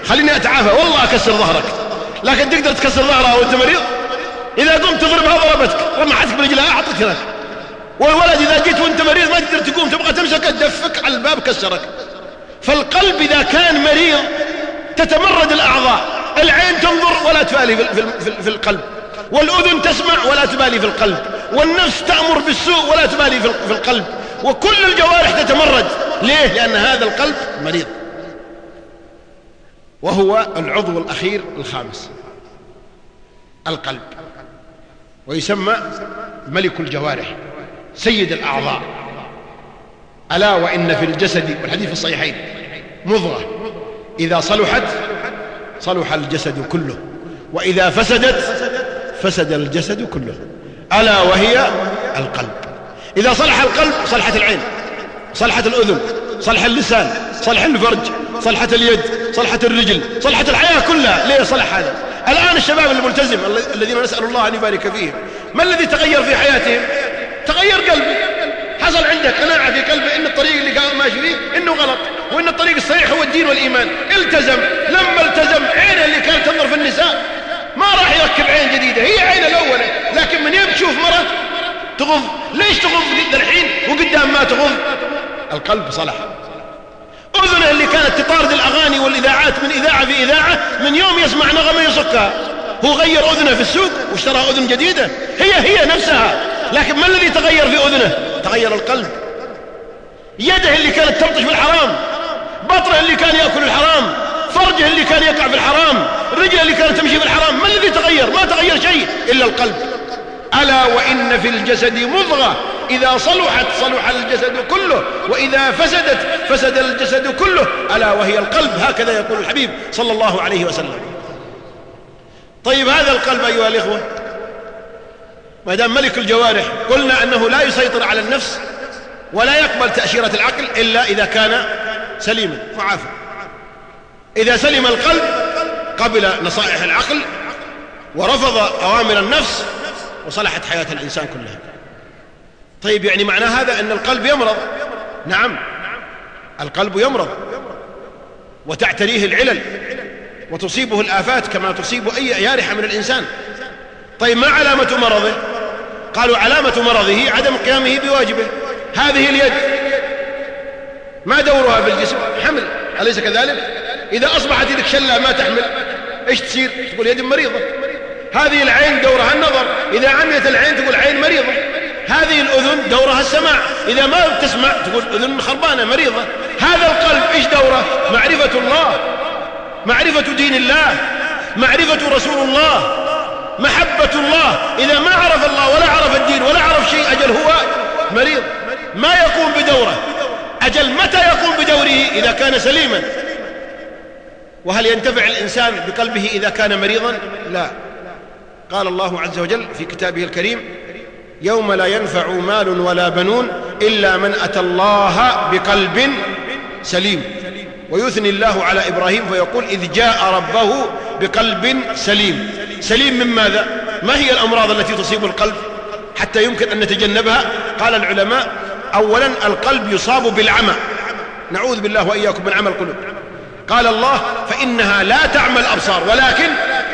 خليني أتعافى والله أكسر ظهرك، لكن تقدر تكسر ظهرها وأنت مريض؟ إذا قمت تضربها ضربتك، رمحتك برجلها أعطتك هناك. والولد إذا جيت وأنت مريض ما تقدر تقوم، تبغى تمسكه دفك على الباب كسرك. فالقلب إذا كان مريض تتمرد الأعضاء، العين تنظر ولا تبالي في القلب، والأذن تسمع ولا تبالي في القلب، والنفس تأمر بالسوء ولا تبالي في القلب، وكل الجوارح تتمرد. ليه؟ لأن هذا القلب مريض. وهو العضو الأخير الخامس، القلب، ويسمى ملك الجوارح، سيد الأعضاء. ألا وإن في الجسد، والحديث في الصحيحين، مضغة إذا صلحت صلح الجسد كله، وإذا فسدت فسد الجسد كله، ألا وهي القلب. إذا صلح القلب صلحت العين، صلحت الأذن، صلح اللسان، صلح الفرج، صلحت اليد، صلحت الرجل، صلحت الحياة كلها. ليه صلح هذا؟ الآن الشباب الملتزم الذين نسأل الله أن يبارك فيهم، ما الذي تغير في حياتهم؟ تغير قلبه. حصل عندك قناعة في قلبه إن الطريق اللي كان ماشي فيه إنه غلط، وإن الطريق الصحيح هو الدين والإيمان. التزم. لما التزم عينه اللي كانت تنظر في النساء ما راح يركب عين جديدة، هي عينه الأولى. لكن من يوم تشوف مرة تغض. ليش تغض الحين وقدام ما تغض؟ القلب صلح. أذنه اللي كانت تطارد الأغاني والإذاعات من إذاعة في إذاعة، من يوم يسمع نغمة يصكها. هو غير أذنه في السوق واشترى أذن جديدة، هي نفسها، لكن ما الذي تغير في أذنه؟ تغير القلب. يده اللي كانت تبطش بالحرام، بطنه اللي كان يأكل الحرام، فرجه اللي كان يقع في الحرام، رجله اللي كانت تمشي في الحرام، ما الذي تغير؟ ما تغير شيء إلا القلب. ألا وإن في الجسد مضغة إذا صلحت صلح الجسد كله، وإذا فسدت فسد الجسد كله، ألا وهي القلب. هكذا يقول الحبيب صلى الله عليه وسلم. طيب هذا القلب أيها الإخوة ما دام ملك الجوارح، قلنا أنه لا يسيطر على النفس ولا يقبل تأشيرة العقل إلا إذا كان سليما معافى. إذا سلم القلب قبل نصائح العقل ورفض أوامر النفس وصلحت حياة الإنسان كلها. طيب يعني معنى هذا أن القلب يمرض؟ نعم، القلب يمرض وتعتريه العلل وتصيبه الآفات كما تصيب أي جارحة من الإنسان. طيب ما علامة مرضه؟ قالوا علامة مرضه عدم قيامه بواجبه. هذه اليد ما دورها في الجسم؟ حمل، أليس كذلك؟ إذا أصبحت يدك شلة ما تحمل إيش تصير؟ تقول يد مريضة. هذه العين دورها النظر، إذا عميت العين تقول عين مريضة. هذه الأذن دورها السماع، إذا ما تسمع تقول أذن خربانة مريضة. هذا القلب إيش دوره؟ معرفة الله، معرفة دين الله، معرفة رسول الله، محبة الله. إذا ما عرف الله ولا عرف الدين ولا عرف شيء أجل هو مريض، ما يقوم بدوره. أجل متى يقوم بدوره؟ إذا كان سليما. وهل ينتفع الإنسان بقلبه إذا كان مريضا؟ لا. قال الله عز وجل في كتابه الكريم: يوم لا ينفع مال ولا بنون إلا من أتى الله بقلب سليم. ويثني الله على إبراهيم فيقول: إذ جاء ربه بقلب سليم. سليم من ماذا؟ ما هي الأمراض التي تصيب القلب حتى يمكن أن نتجنبها؟ قال العلماء: أولا القلب يصاب بالعمى، نعوذ بالله وإياكم من عمى القلوب. قال الله: فإنها لا تعمى الأبصار ولكن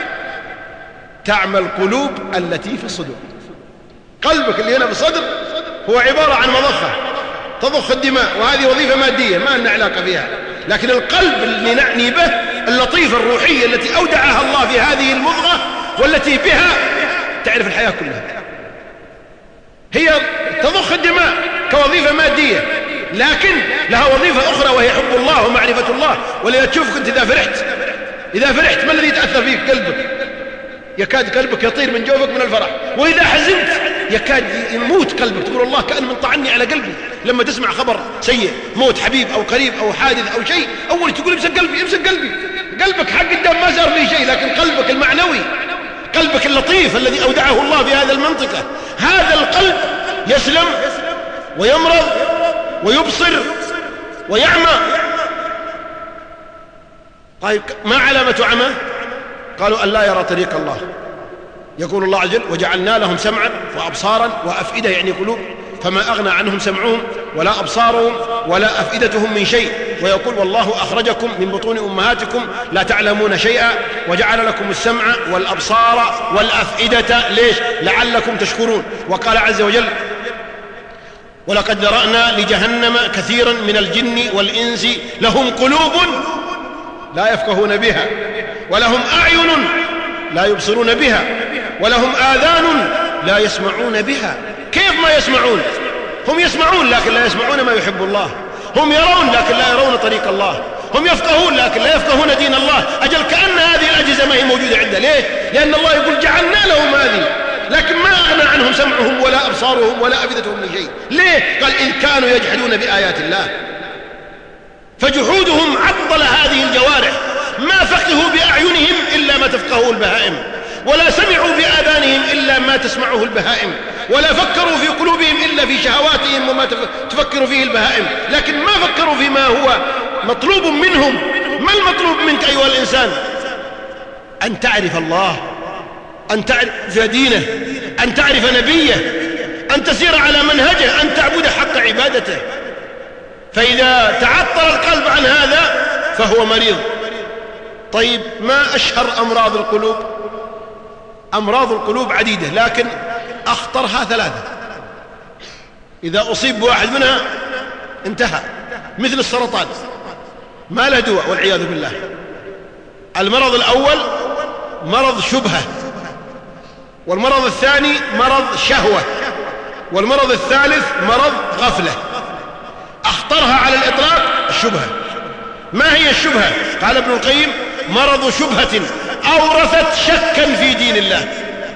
تعمى القلوب التي في الصدور. قلبك اللي هنا في الصدر هو عبارة عن مضخة تضخ الدماء، وهذه وظيفة مادية ما لنا علاقة فيها. لكن القلب اللي نعني به اللطيفة الروحية التي أودعها الله في هذه المضغة، والتي بها تعرف الحياة كلها. هي تضخ الدماء كوظيفة مادية، لكن لها وظيفة أخرى وهي حب الله ومعرفة الله. ولذا تشوفك أنت إذا فرحت ما الذي يتأثر فيك؟ قلبك، يكاد قلبك يطير من جوفك من الفرح. وإذا حزنت يكاد يموت قلبك، تقول الله كأن من طعني على قلبي. لما تسمع خبر سيء، موت حبيب أو قريب أو حادث أو شيء، أول تقول امسك قلبي امسك قلبي. قلبك حق قدام ما صار فيه شيء، لكن قلبك المعنوي، قلبك اللطيف الذي أودعه الله في هذا المنطقة، هذا القلب يسلم ويمرض ويبصر ويعمى. طيب ما علامة عمى؟ قالوا: أن لا يرى طريق الله. يقول الله عز وجل: وجعلنا لهم سمعا وأبصارا وأفئدة، يعني قلوب، فما أغنى عنهم سمعهم ولا أبصارهم ولا أفئدتهم من شيء ويقول والله أخرجكم من بطون أمهاتكم لا تعلمون شيئا وجعل لكم السمع والأبصار والأفئدة ليش؟ لعلكم تشكرون. وقال عز وجل ولقد ذرأنا لجهنم كثيرا من الجن والإنس لهم قلوب لا يفقهون بها ولهم أعين لا يبصرون بها ولهم آذان لا يسمعون بها. كيف ما يسمعون؟ هم يسمعون لكن لا يسمعون ما يحب الله، هم يرون لكن لا يرون طريق الله، هم يفقهون لكن لا يفقهون دين الله. أجل كأن هذه الأجهزة ما هي موجودة عنده. ليه؟ لأن الله يقول جعلنا لهم هذه، لكن ما أغنى عنهم سمعهم ولا أبصارهم ولا أفئدتهم من شيء. ليه؟ قال إذ كانوا يجحدون بآيات الله، فجحودهم عطل هذه الجوارح. ما فقهوا بأعينهم إلا ما تفقهه البهائم، ولا سمعوا بآذانهم إلا ما تسمعه البهائم، ولا فكروا في قلوبهم إلا في شهواتهم وما تفكر فيه البهائم، لكن ما فكروا فيما هو مطلوب منهم. ما المطلوب منك أيها الإنسان؟ أن تعرف الله، أن تعرف دينه، أن تعرف نبيه، أن تسير على منهجه، أن تعبد حق عبادته. فإذا تعطل القلب عن هذا فهو مريض. طيب ما أشهر أمراض القلوب؟ أمراض القلوب عديدة، لكن أخطرها ثلاثة. إذا أصيب بواحد منها انتهى، مثل السرطان ما له دواء والعياذ بالله. المرض الأول مرض شبهة، والمرض الثاني مرض شهوة، والمرض الثالث مرض غفلة. أخطرها على الإطلاق الشبهة. ما هي الشبهة؟ قال ابن القيم مرض شبهة أورثت شكا في دين الله.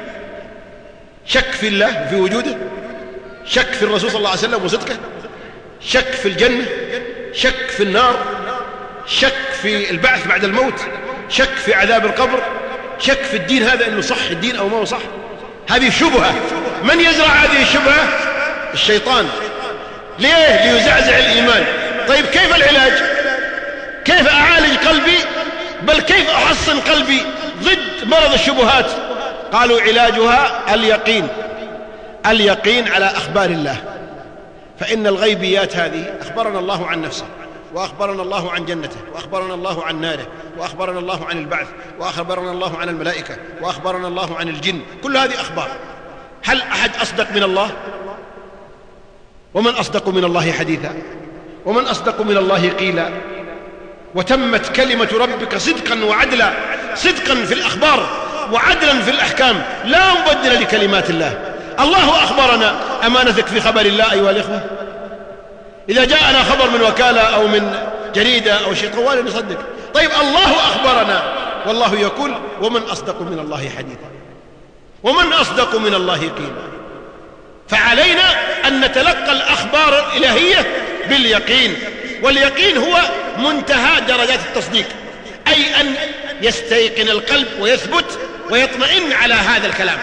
شك في الله في وجوده، شك في الرسول صلى الله عليه وسلم وصدقه، شك في الجنة، شك في النار، شك في البعث بعد الموت، شك في عذاب القبر، شك في الدين هذا إنه صح الدين أو ما هو صح. هذه شبهة. من يزرع هذه الشبهة؟ الشيطان. ليه؟ ليزعزع الإيمان. طيب كيف العلاج؟ كيف أعالج قلبي؟ بل كيف أحصن قلبي ضد مرض الشبهات؟ قالوا علاجها اليقين. اليقين على أخبار الله. فإن الغيبيات هذه أخبرنا الله عن نفسه، وأخبرنا الله عن جنته، وأخبرنا الله عن ناره، وأخبرنا الله عن البعث، وأخبرنا الله عن الملائكة، وأخبرنا الله عن الجن. كل هذه أخبار. هل أحد أصدق من الله؟ ومن أصدق من الله حديثا؟ ومن أصدق من الله قيلا؟ وتمت كلمة ربك صدقا وعدلا، صدقا في الأخبار وعدلا في الأحكام، لا مبدل لكلمات الله. الله أخبرنا، أما نثق في خبر الله أيها الإخوة؟ إذا جاءنا خبر من وكالة أو من جريدة أو شيء طوال نصدق. طيب الله أخبرنا، والله يقول ومن أصدق من الله حديثا، ومن أصدق من الله قيلا. فعلينا أن نتلقى الأخبار الإلهية باليقين، واليقين هو منتهى درجات التصديق، أي أن يستيقن القلب ويثبت ويطمئن على هذا الكلام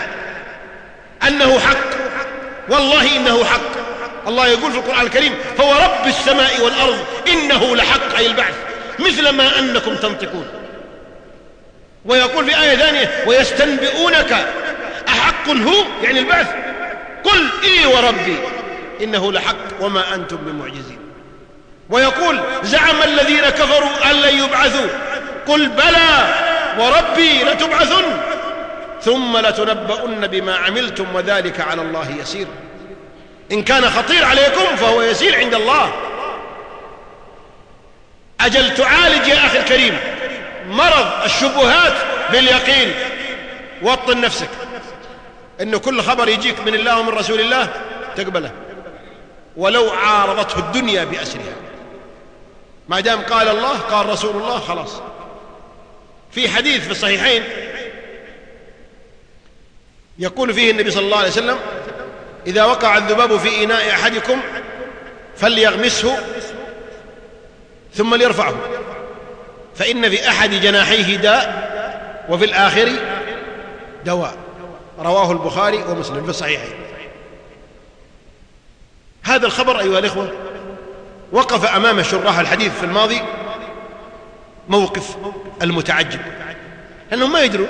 أنه حق. والله إنه حق. الله يقول في القرآن الكريم فورب السماء والأرض إنه لحق، أي البعث، مثل ما أنكم تنطقون. ويقول في آية ثانية ويستنبئونك أحق هو، يعني البعث، قل إي وربي إنه لحق وما أنتم بمعجزين. ويقول زعم الذين كفروا أن لن يبعثوا قل بلى وربي لتبعثن ثم لتنبؤن بما عملتم وذلك على الله يسير. إن كان خطير عليكم فهو يسير عند الله. أجل تعالج يا أخي الكريم مرض الشبهات باليقين. وطن نفسك إنه كل خبر يجيك من الله ومن رسول الله تقبله ولو عارضته الدنيا بأسرها، ما دام قال الله قال رسول الله خلاص. في حديث في الصحيحين يقول فيه النبي صلى الله عليه وسلم إذا وقع الذباب في إناء أحدكم فليغمسه ثم ليرفعه فإن في أحد جناحيه داء وفي الآخر دواء. رواه البخاري ومسلم في الصحيحين. هذا الخبر أيها الإخوة وقف أمام شراح الحديث في الماضي موقف المتعجب، لأنهم ما يدرون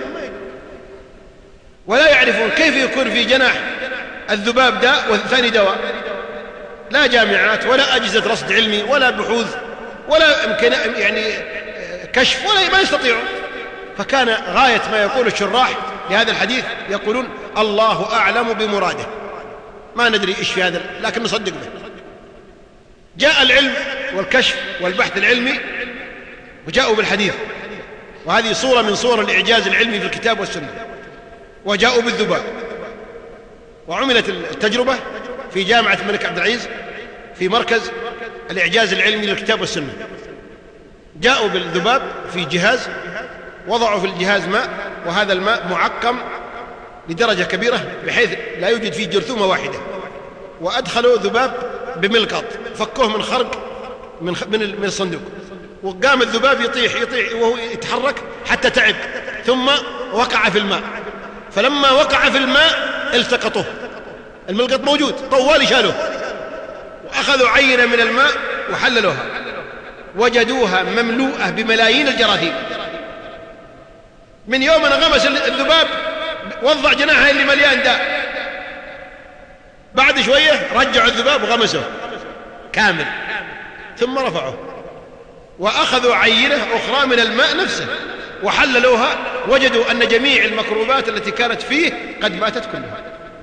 ولا يعرفون كيف يكون في جناح الذباب داء والثاني دواء. لا جامعات ولا أجهزة رصد علمي ولا بحوث ولا يمكن يعني كشف ولا ما يستطيعون. فكان غاية ما يقول الشراح لهذا الحديث يقولون الله أعلم بمراده، ما ندري إيش في هذا لكن نصدق به. جاء العلم والكشف والبحث العلمي وجاءوا بالحديث، وهذه صورة من صور الإعجاز العلمي في الكتاب والسنة. وجاءوا بالذباب، وعملت التجربة في جامعة الملك عبد العزيز في مركز الإعجاز العلمي للكتاب والسنة. جاءوا بالذباب في جهاز، وضعوا في الجهاز ماء، وهذا الماء معقم لدرجة كبيرة بحيث لا يوجد فيه جرثومة واحدة، وأدخلوا ذباب بملقط، فكوه من خرق من الصندوق، وقام الذباب يطيح وهو يتحرك حتى تعب، ثم وقع في الماء. فلما وقع في الماء التقطوه، الملقط موجود، طوال شالوه، وأخذوا عينة من الماء وحللوها، وجدوها مملوءة بملايين الجراثيم. من يوم أن غمس الذباب وضع جناحه اللي مليان داء، بعد شوية رجعوا الذباب وغمسوه كامل، ثم رفعوه وأخذوا عينة أخرى من الماء نفسه وحللوها، وجدوا أن جميع الميكروبات التي كانت فيه قد ماتت كلها.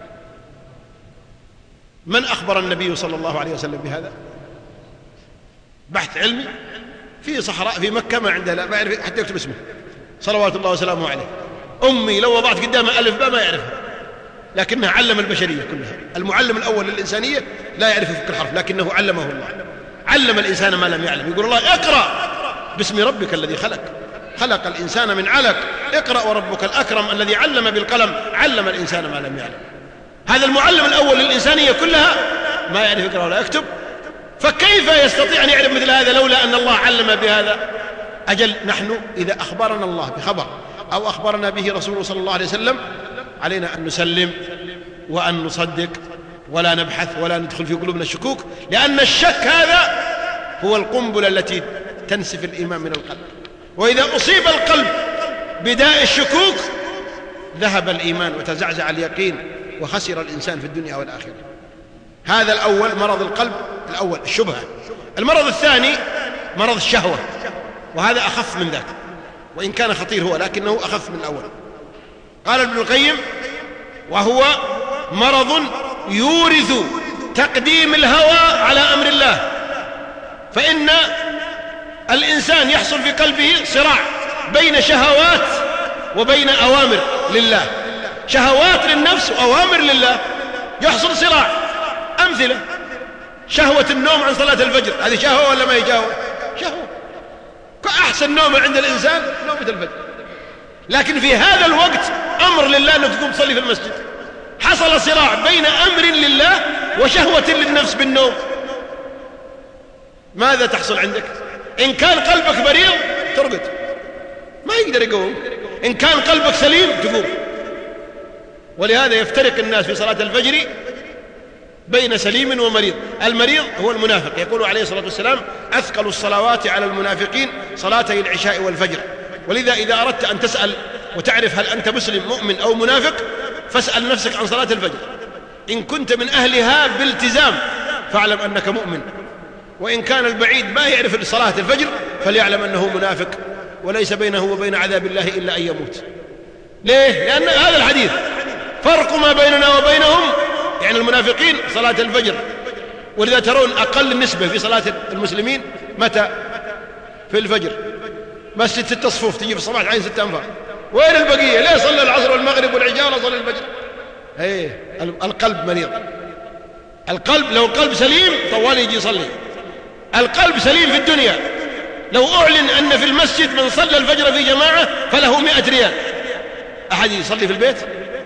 من أخبر النبي صلى الله عليه وسلم بهذا؟ بحث علمي في صحراء في مكة ما عنده لا ما يعرف حتى يكتب اسمه صلوات الله وسلامه عليه. أمي لو وضعت قدامه ألف باء ما يعرفها، لكنه علم البشرية كلها. المعلم الأول للإنسانية لا يعرف يفك الحرف، لكنه علمه الله، علم الإنسان ما لم يعلم. يقول الله اقرأ باسم ربك الذي خلق الإنسان من علق، اقرأ وربك الأكرم الذي علم بالقلم علم الإنسان ما لم يعلم. هذا المعلم الأول للإنسانية كلها ما يعرف يقرأ ولا يكتب، فكيف يستطيع أن يعرف مثل هذا لولا أن الله علم بهذا؟ أجل نحن إذا أخبرنا الله بخبر أو أخبرنا به رسوله صلى الله عليه وسلم علينا أن نسلم وأن نصدق ولا نبحث ولا ندخل في قلوبنا الشكوك، لأن الشك هذا هو القنبلة التي تنسف الإيمان من القلب. وإذا أصيب القلب بداء الشكوك ذهب الإيمان وتزعزع اليقين وخسر الإنسان في الدنيا والآخرة. هذا الأول مرض القلب الأول الشبهة. المرض الثاني مرض الشهوة، وهذا أخف من ذاك وإن كان خطير هو، لكنه أخف من الأول. قال ابن القيم وهو مرض يورث تقديم الهوى على أمر الله، فإن الإنسان يحصل في قلبه صراع بين شهوات وبين أوامر لله، شهوات للنفس وأوامر لله، يحصل صراع. أمثلة: شهوة النوم عن صلاة الفجر، هذه شهوة ولا ما هي شهوة؟ شهوة. كأحسن نوم عند الإنسان نومة الفجر، لكن في هذا الوقت أمر لله أنك تقوم تصلي في المسجد. حصل صراع بين أمر لله وشهوة للنفس بالنوم. ماذا تحصل عندك؟ إن كان قلبك مريض ترقد ما يقدر يقوم، إن كان قلبك سليم تقوم. ولهذا يفترق الناس في صلاة الفجر بين سليم ومريض. المريض هو المنافق، يقول عليه الصلاة والسلام: أثقل الصلوات على المنافقين صلاتي العشاء والفجر. ولذا إذا أردت أن تسأل وتعرف هل أنت مسلم مؤمن أو منافق فاسأل نفسك عن صلاة الفجر. إن كنت من أهلها بالتزام فاعلم أنك مؤمن، وإن كان البعيد ما يعرف صلاة الفجر فليعلم أنه منافق وليس بينه وبين عذاب الله إلا أن يموت. ليه؟ لأن هذا الحديث فرق ما بيننا وبينهم، يعني المنافقين صلاة الفجر. ولذا ترون أقل النسبة في صلاة المسلمين متى؟ في الفجر، مسجد 6 صفوف تجي في الصباح عين 6 أنفار. وين البقية؟ ليه صلى العصر والمغرب والعشاء ولا صلى الفجر؟ القلب مريض. القلب لو القلب سليم طوال يجي يصلي. القلب سليم في الدنيا، لو أعلن أن في المسجد من صلى الفجر في جماعة فله 100 ريال. أحد يصلي في البيت؟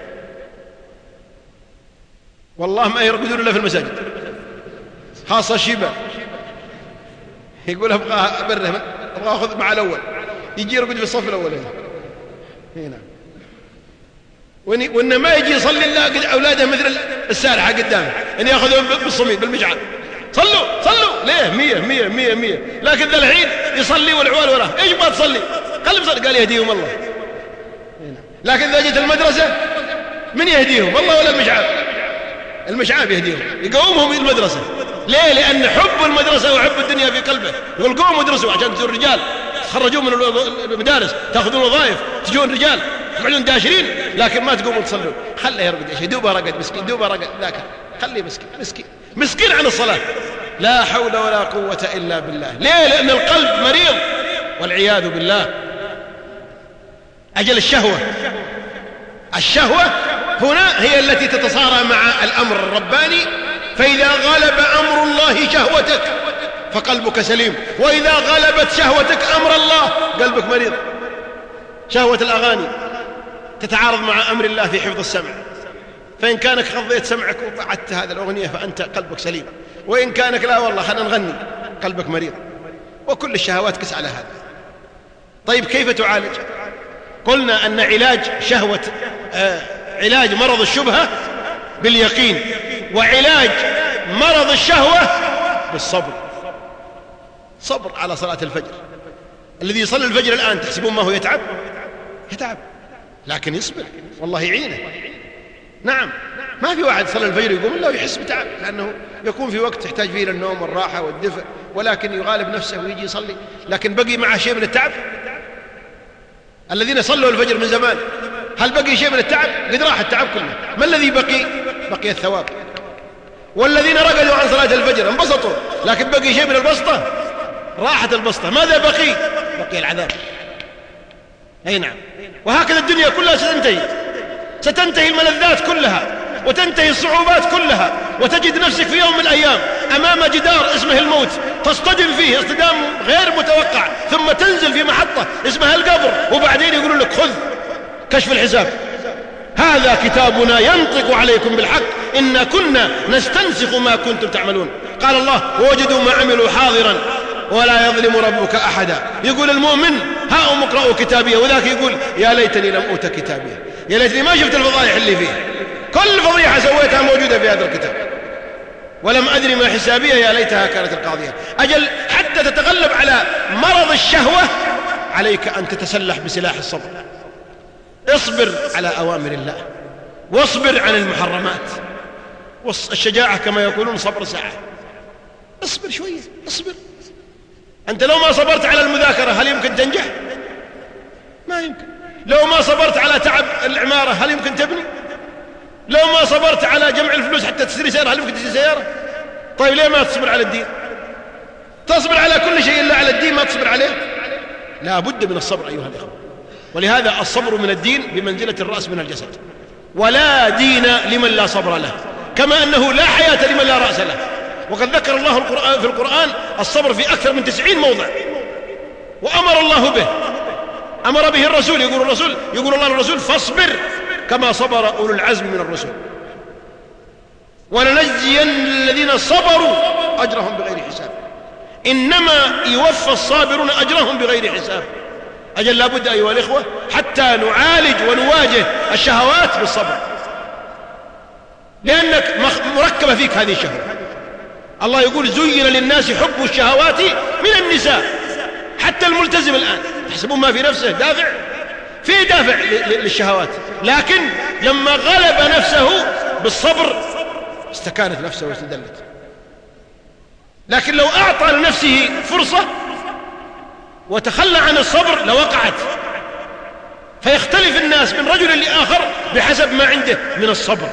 والله ما يرقدون إلا في المساجد، خاصة الشيبة. يقول أبغى أبره، أبغى أخذ مع الأول، يجي يرقد في الصف الأول هنا. وإن ما يجي يصلي إلا أولاده مثل السارحة قدامه، إن يأخذون بالصميم بالمجعل. صلوا ليه؟ 100. لكن ذا الحين يصلي والعوال وراه. إيش ما تصلي؟ قال يهديهم الله. لكن إذا جيت المدرسة من يهديهم؟ الله ولا المشعاب؟ المشعاب يهديهم، يقومهم إلى المدرسة. ليه؟ لأن حب المدرسة وحب الدنيا في قلبه. يقول قوموا ادرسوا عشان تصيروا رجال، تخرجون من المدارس، تأخذون وظائف، تجون رجال، تقعدون داشرين، لكن ما تقوموا تصلون. خله يرقد يا شيخ، دوبه رقد مسكين، دوبه رقد ذاك، خليه مسكين عن الصلاة. لا حول ولا قوة إلا بالله. ليه؟ لأن القلب مريض والعياذ بالله. أجل الشهوة هنا هي التي تتصارع مع الأمر الرباني، فإذا غلب أمر الله شهوتك فقلبك سليم، وإذا غلبت شهوتك أمر الله قلبك مريض. شهوة الأغاني تتعارض مع أمر الله في حفظ السمع، فإن كانك خضيت سمعك وبعدت هذا الأغنية فأنت قلبك سليم، وإن كانك لا والله خلنا نغني قلبك مريض. وكل الشهوات قس على هذا. طيب كيف تعالج؟ قلنا أن علاج مرض الشبهة باليقين، وعلاج مرض الشهوة بالصبر. صبر على صلاة الفجر. الذي يصلي الفجر الآن تحسبون ما هو يتعب، لكن يصبر والله يعينه. نعم، ما في واحد صلى الفجر يقوم إلا ويحس بتعب، لأنه يكون في وقت يحتاج فيه للنوم والراحة والدفء، ولكن يغالب نفسه ويجي يصلي، لكن بقي معه شيء من التعب. الذين صلوا الفجر من زمان هل بقي شيء من التعب؟ قد راح التعب كله. ما الذي بقي الثواب. والذين رقدوا عن صلاة الفجر انبسطوا، لكن بقي شيء من البسطة، راحت البسطة. ماذا بقي العذاب. أي نعم. وهكذا الدنيا كلها ستنتهي الملذات كلها، وتنتهي الصعوبات كلها، وتجد نفسك في يوم من الأيام أمام جدار اسمه الموت، تصطدم فيه اصطدام غير متوقع، ثم تنزل في محطة اسمها القبر، وبعدين يقولون لك خذ كشف الحساب، هذا كتابنا ينطق عليكم بالحق إنا كنا نستنسخ ما كنتم تعملون. قال الله ووجدوا ما عملوا حاضرا ولا يظلم ربك أحدا. يقول المؤمن هاؤم اقرأوا كتابيه، وذاك يقول يا ليتني لم أوت كتابيه، يا ليتني ما شفت الفضائح اللي فيه. كل فضيحة سويتها موجودة في هذا الكتاب. ولم أدري ما حسابية يا ليتها كانت القاضية. أجل حتى تتغلب على مرض الشهوة عليك أن تتسلح بسلاح الصبر. اصبر على أوامر الله، واصبر عن المحرمات. والشجاعة كما يقولون صبر ساعة. اصبر شوية، اصبر. أنت لو ما صبرت على المذاكرة هل يمكن تنجح؟ ما يمكن. لو ما صبرت على تعب العمارة هل يمكن تبني؟ لو ما صبرت على جمع الفلوس حتى تشتري سيارة هل يمكن تشتري سيارة؟ طيب ليه ما تصبر على الدين؟ تصبر على كل شيء إلا على الدين ما تصبر عليه؟ لا بد من الصبر أيها الأخوة. ولهذا الصبر من الدين بمنزلة الرأس من الجسد. ولا دين لمن لا صبر له، كما أنه لا حياة لمن لا رأس له. وقد ذكر الله في القرآن الصبر في أكثر من 90 موضع، وأمر الله به، أمر به الرسول. يقول الله للرسول فاصبر كما صبر أولو العزم من الرسل، ولنجزين الذين صبروا أجرهم بغير حساب. إنما يوفى الصابرون أجرهم بغير حساب. أجل لابد أيها الإخوة حتى نعالج ونواجه الشهوات بالصبر، لأنك مركبة فيك هذه الشهوة. الله يقول زين للناس حب الشهوات من النساء. حتى الملتزم الآن تحسبون ما في نفسه دافع، في دافع للشهوات، لكن لما غلب نفسه بالصبر استكانت نفسه واستدلت. لكن لو أعطى لنفسه فرصة وتخلى عن الصبر لوقعت. فيختلف الناس من رجل لآخر بحسب ما عنده من الصبر.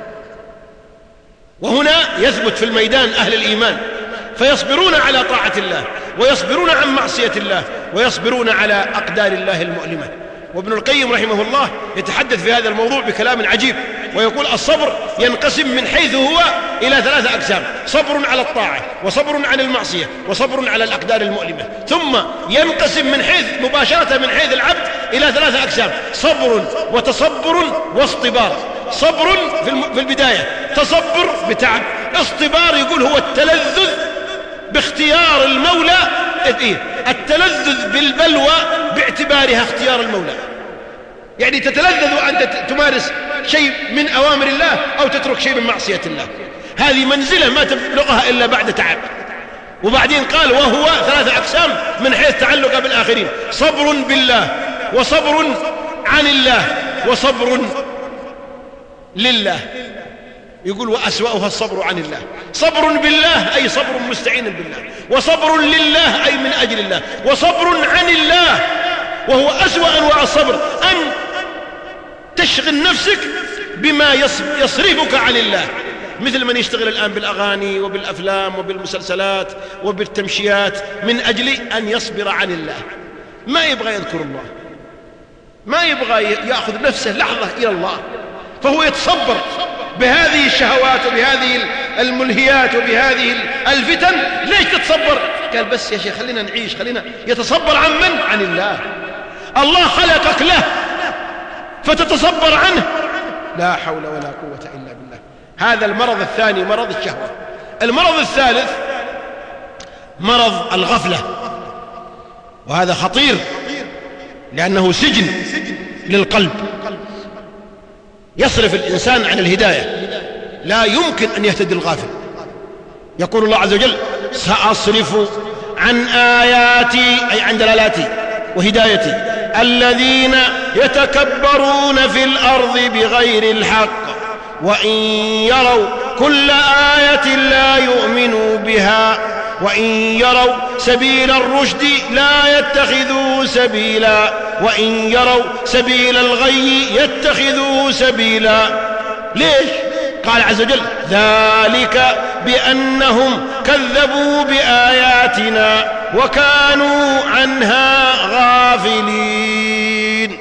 وهنا يثبت في الميدان أهل الإيمان، فيصبرون على طاعة الله، ويصبرون عن معصية الله، ويصبرون على أقدار الله المؤلمة. وابن القيم رحمه الله يتحدث في هذا الموضوع بكلام عجيب، ويقول الصبر ينقسم من حيث هو إلى 3 أقسام: صبر على الطاعة، وصبر عن المعصية، وصبر على الأقدار المؤلمة. ثم ينقسم من حيث مباشرة من حيث العبد إلى 3 أقسام: صبر وتصبر واصطبار. صبر في البداية، تصبر بتعب، اصطبار يقول هو التلذذ باختيار المولى، التلذذ بالبلوى باعتبارها اختيار المولى. يعني تتلذذ وأنت تمارس شيء من أوامر الله أو تترك شيء من معصية الله. هذه منزلة ما تبلغها إلا بعد تعب. وبعدين قال وهو 3 أقسام من حيث تعلق بالآخرين: صبر بالله، وصبر عن الله، وصبر لله. يقول وأسوأها الصبر عن الله. صبر بالله أي صبر مستعين بالله، وصبر لله أي من أجل الله، وصبر عن الله وهو أسوأ أنواع الصبر، أن تشغل نفسك بما يصرفك عن الله، مثل من يشتغل الآن بالأغاني وبالأفلام وبالمسلسلات وبالتمشيات من أجل أن يصبر عن الله. ما يبغى يذكر الله، ما يبغى يأخذ نفسه لحظة إلى الله، فهو يتصبر بهذه الشهوات وبهذه الملهيات وبهذه الفتن. ليش تتصبر؟ قال بس يا شيخ خلينا نعيش، خلينا يتصبر عن من؟ عن الله. الله خلقك له فتتصبر عنه. لا حول ولا قوة إلا بالله. هذا المرض الثاني، مرض الشهوة. المرض الثالث مرض الغفلة، وهذا خطير لأنه سجن للقلب، يصرف الإنسان عن الهداية، لا يمكن أن يهتدي الغافل. يقول الله عز وجل سأصرف عن آياتي أي عن دلالاتي وهدايتي الذين يتكبرون في الأرض بغير الحق وإن يروا كل آية لا يؤمنوا بها وإن يروا سبيل الرشد لا يتخذوه سبيلا وإن يروا سبيل الغي يتخذوه سبيلا. ليش؟ قال عز وجل ذلك بأنهم كذبوا بآياتنا وكانوا عنها غافلين.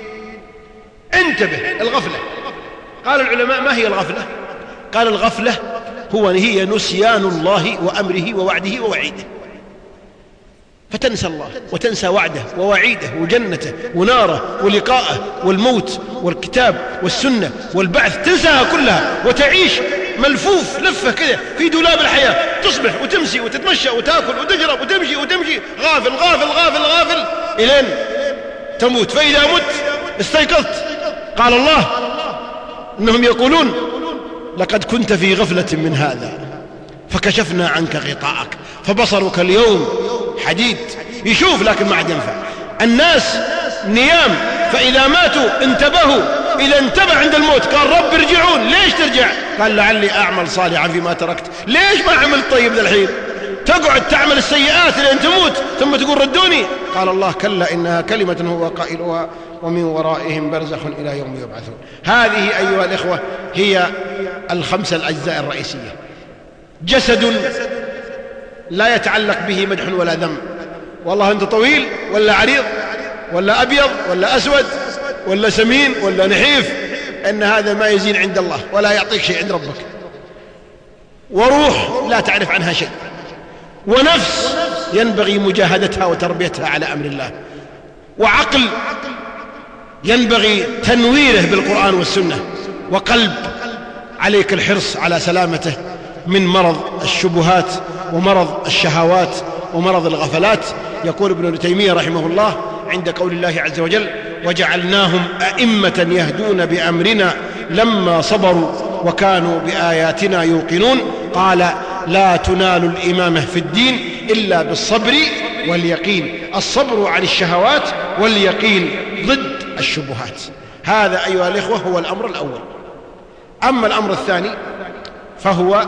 انتبه، الغفلة. قال العلماء ما هي الغفلة؟ قال الغفلة هي نسيان الله وأمره ووعده ووعيده، فتنسى الله وتنسى وعده ووعيده وجنته وناره ولقاءه والموت والكتاب والسنة والبعث، تنساها كلها وتعيش ملفوف لفة كذا في دولاب الحياة، تصبح وتمسي وتتمشى وتأكل وتجرب وتمشي غافل غافل غافل غافل إلين تموت. فإذا مت استيقظت قال الله إنهم يقولون لقد كنت في غفلة من هذا فكشفنا عنك غطاءك فبصرك اليوم حديد. يشوف لكن ما عاد ينفع. الناس نيام، فإذا ماتوا انتبهوا، إذا انتبه عند الموت قال رب ارجعون. ليش ترجع؟ قال لعلي أعمل صالحا فيما تركت. ليش ما عملت طيب ذا الحين؟ تقعد تعمل السيئات لين تموت ثم تقول ردوني. قال الله كلا إنها كلمة هو قائلها ومن ورائهم برزخ إلى يوم يبعثون. هذه أيها الإخوة هي الخمسة الأجزاء الرئيسية. جسد لا يتعلق به مدح ولا ذم، والله أنت طويل ولا عريض ولا أبيض ولا أسود ولا سمين ولا نحيف، إن هذا ما يزين عند الله ولا يعطيك شيء عند ربك. وروح لا تعرف عنها شيء، ونفس ينبغي مجاهدتها وتربيتها على أمر الله، وعقل ينبغي تنويره بالقرآن والسنة، وقلب عليك الحرص على سلامته من مرض الشبهات ومرض الشهوات ومرض الغفلات. يقول ابن تيمية رحمه الله عند قول الله عز وجل وجعلناهم أئمة يهدون بأمرنا لما صبروا وكانوا بآياتنا يوقنون. قال لا تنال الإمامة في الدين إلا بالصبر واليقين. الصبر عن الشهوات واليقين ضد الشبهات. هذا أيها الإخوة هو الأمر الأول. أما الأمر الثاني فهو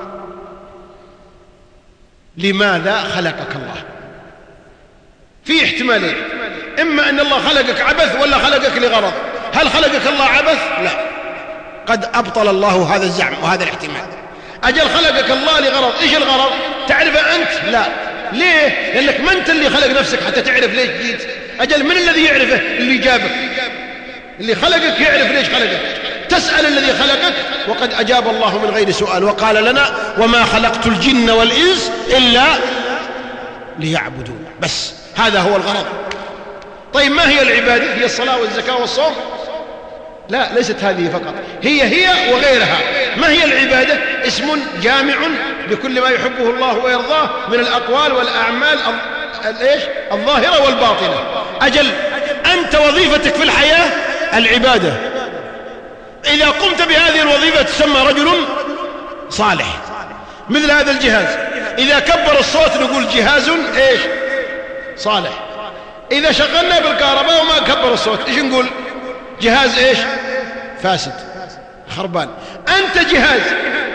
لماذا خلقك الله؟ في احتمالين، إما أن الله خلقك عبث ولا خلقك لغرض. هل خلقك الله عبث؟ لا، قد أبطل الله هذا الزعم وهذا الاحتمال. أجل خلقك الله لغرض. إيش الغرض؟ تعرفه أنت؟ لا. ليه؟ لأنك ما أنت اللي خلق نفسك حتى تعرف ليش جيت. أجل من الذي يعرفه؟ اللي جابك، اللي خلقك يعرف ليش خلقك. تسأل الذي خلقك، وقد أجاب الله من غير سؤال وقال لنا وما خلقت الجن والإنس إلا ليعبدون. بس هذا هو الغرض. طيب ما هي العبادة؟ هي الصلاة والزكاة والصوم؟ لا، ليست هذه فقط، هي وغيرها. ما هي العبادة؟ اسم جامع لكل ما يحبه الله ويرضاه من الأقوال والأعمال الظاهرة والباطنة. أجل أنت وظيفتك في الحياة العبادة. إذا قمت بهذه الوظيفة تسمى رجل صالح. مثل هذا الجهاز إذا كبر الصوت نقول جهاز صالح. إذا شغلنا بالكهرباء وما كبر الصوت إيش نقول؟ جهاز فاسد خربان. أنت جهاز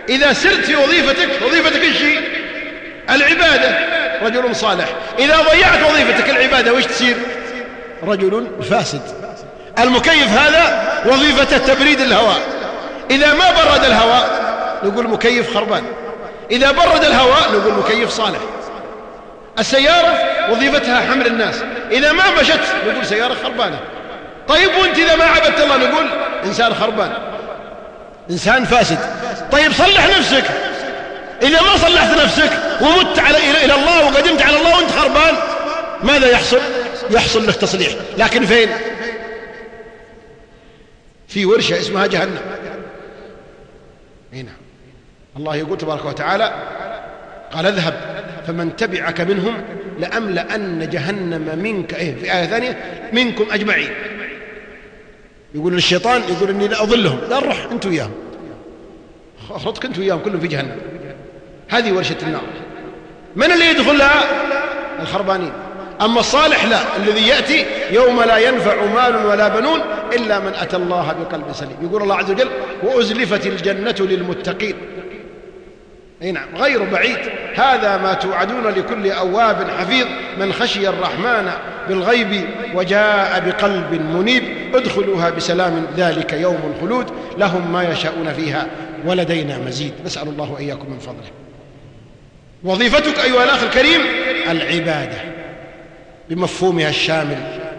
إذا سرت في وظيفتك الشيء العبادة، رجل صالح. إذا ضيعت وظيفتك العبادة وإيش تصير؟ رجل فاسد. المكيف هذا وظيفته تبريد الهواء، إذا ما برد الهواء نقول مكيف خربان، إذا برد الهواء نقول مكيف صالح. السيارة وظيفتها حمل الناس، إذا ما مشت نقول سيارة خربانة. طيب وانت إذا ما عبدت الله نقول إنسان خربان، إنسان فاسد. طيب صلح نفسك، إذا ما صلحت نفسك ومت إلى الله وقدمت على الله وانت خربان، ماذا يحصل؟ يحصل لك تصليح، لكن فين؟ في ورشة اسمها جهنم. هنا الله يقول تبارك وتعالى قال اذهب فمن تبعك منهم لأملأن جهنم منك، في آية ثانية منكم أجمعين. يقول للشيطان، يقول إني لا أضلهم، لا روح أنت وياهم، أخرجك أنت وياهم كلهم في جهنم. هذه ورشة النار. من اللي يدخلها؟ الخربانين. أما الصالح لا، الذي يأتي يوم لا ينفع مال ولا بنون إلا من أتى الله بقلب سليم. يقول الله عز وجل وأزلفت الجنة للمتقين. أي نعم، غير بعيد. هذا ما توعدون لكل أواب حفيظ من خشي الرحمن بالغيب وجاء بقلب منيب ادخلوها بسلام ذلك يوم الخلود لهم ما يشاءون فيها ولدينا مزيد. نسأل الله وإياكم من فضله. وظيفتك أيها الأخ الكريم العبادة بمفهومها الشامل،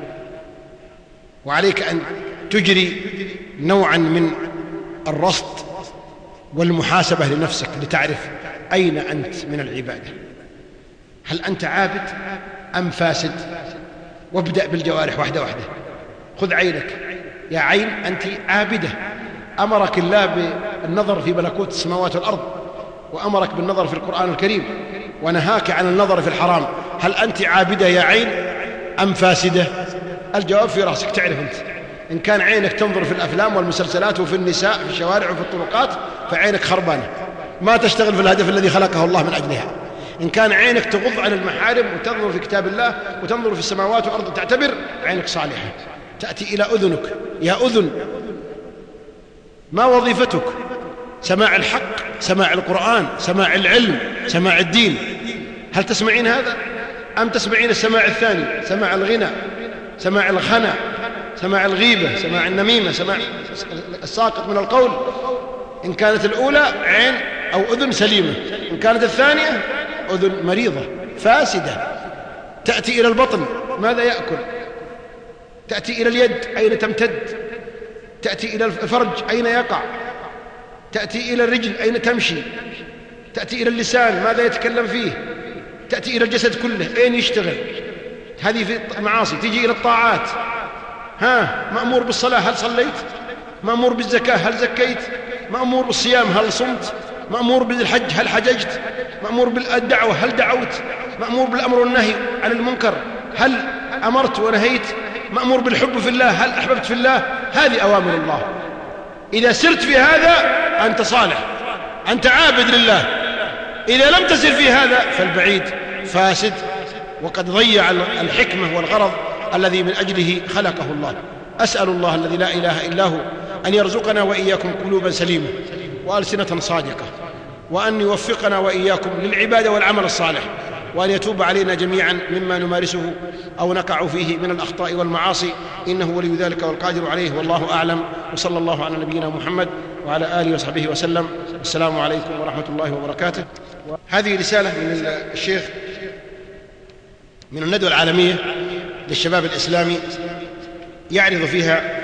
وعليك أن تجري نوعا من الرصد والمحاسبة لنفسك لتعرف أين أنت من العبادة. هل أنت عابد أم فاسد؟ وابدأ بالجوارح واحدة واحدة. خذ عينك يا عين، أنت عابدة، أمرك الله بالنظر في ملكوت السماوات والأرض، وأمرك بالنظر في القرآن الكريم، ونهاك عن النظر في الحرام. هل أنت عابدة يا عين أم فاسدة؟ الجواب في رأسك، تعرف أنت. إن كان عينك تنظر في الأفلام والمسلسلات وفي النساء في الشوارع وفي الطرقات فعينك خربانة، ما تشتغل في الهدف الذي خلقه الله من أجلها. إن كان عينك تغض عن المحارم وتنظر في كتاب الله وتنظر في السماوات والأرض تعتبر، عينك صالحة. تأتي إلى أذنك، يا أذن ما وظيفتك؟ سماع الحق، سماع القرآن، سماع العلم، سماع الدين. هل تسمعين هذا أم تسمعين السماع الثاني، سماع الغنى، سماع الخنا، سماع الغيبة، سماع النميمة، سماع الساقط من القول؟ إن كانت الأولى عين أو أذن سليمة، إن كانت الثانية أذن مريضة فاسدة. تأتي إلى البطن، ماذا يأكل؟ تأتي إلى اليد، أين تمتد؟ تأتي إلى الفرج، أين يقع؟ تأتي إلى الرجل، أين تمشي؟ تأتي إلى اللسان، ماذا يتكلم فيه؟ تأتي إلى الجسد كله، أين يشتغل؟ هذه في المعاصي. تيجي إلى الطاعات، مأمور بالصلاة، هل صليت؟ مأمور بالزكاة، هل زكيت؟ مأمور بالصيام، هل صمت؟ مأمور بالحج، هل حججت؟ مأمور بالدعوة، هل دعوت؟ مأمور بالأمر والنهي عن المنكر، هل أمرت ونهيت؟ مأمور بالحب في الله، هل أحببت في الله؟ هذه أوامر الله. إذا سرت في هذا أنت صالح، أنت عابد لله. إذا لم تسر في هذا فالبعيد فاسد، وقد ضيع الحكمة والغرض الذي من أجله خلقه الله. أسأل الله الذي لا إله إلا هو أن يرزقنا وإياكم قلوبا سليمة وألسنة صادقة، وأن يوفقنا وإياكم للعبادة والعمل الصالح، وأن يتوب علينا جميعا مما نمارسه أو نقع فيه من الأخطاء والمعاصي، إنه ولي ذلك والقادر عليه، والله أعلم. وصلى الله على نبينا محمد وعلى آله وصحبه وسلم. السلام عليكم ورحمة الله وبركاته. هذه رسالة من الشيخ من الندوة العالمية للشباب الإسلامي، يعرض فيها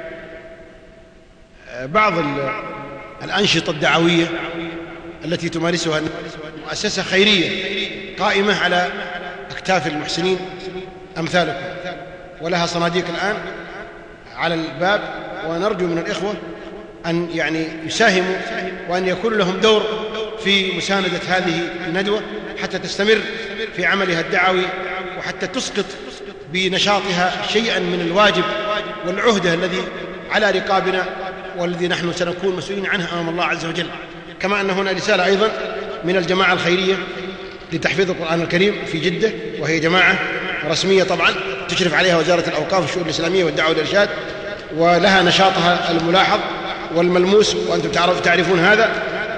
بعض الأنشطة الدعوية التي تمارسها مؤسسة خيرية قائمة على أكتاف المحسنين أمثالكم، ولها صناديق الآن على الباب، ونرجو من الإخوة أن يساهموا وأن يكون لهم دور في مساندة هذه الندوة حتى تستمر في عملها الدعوي، وحتى تسقط بنشاطها شيئا من الواجب والعهدة الذي على رقابنا والذي نحن سنكون مسؤولين عنها أمام الله عز وجل. كما أن هنا رسالة أيضا من الجماعة الخيرية لتحفيظ القرآن الكريم في جدة، وهي جماعة رسمية طبعا تشرف عليها وزارة الأوقاف والشؤون الإسلامية والدعوة والإرشاد، ولها نشاطها الملاحظ والملموس وأنتم تعرفون هذا.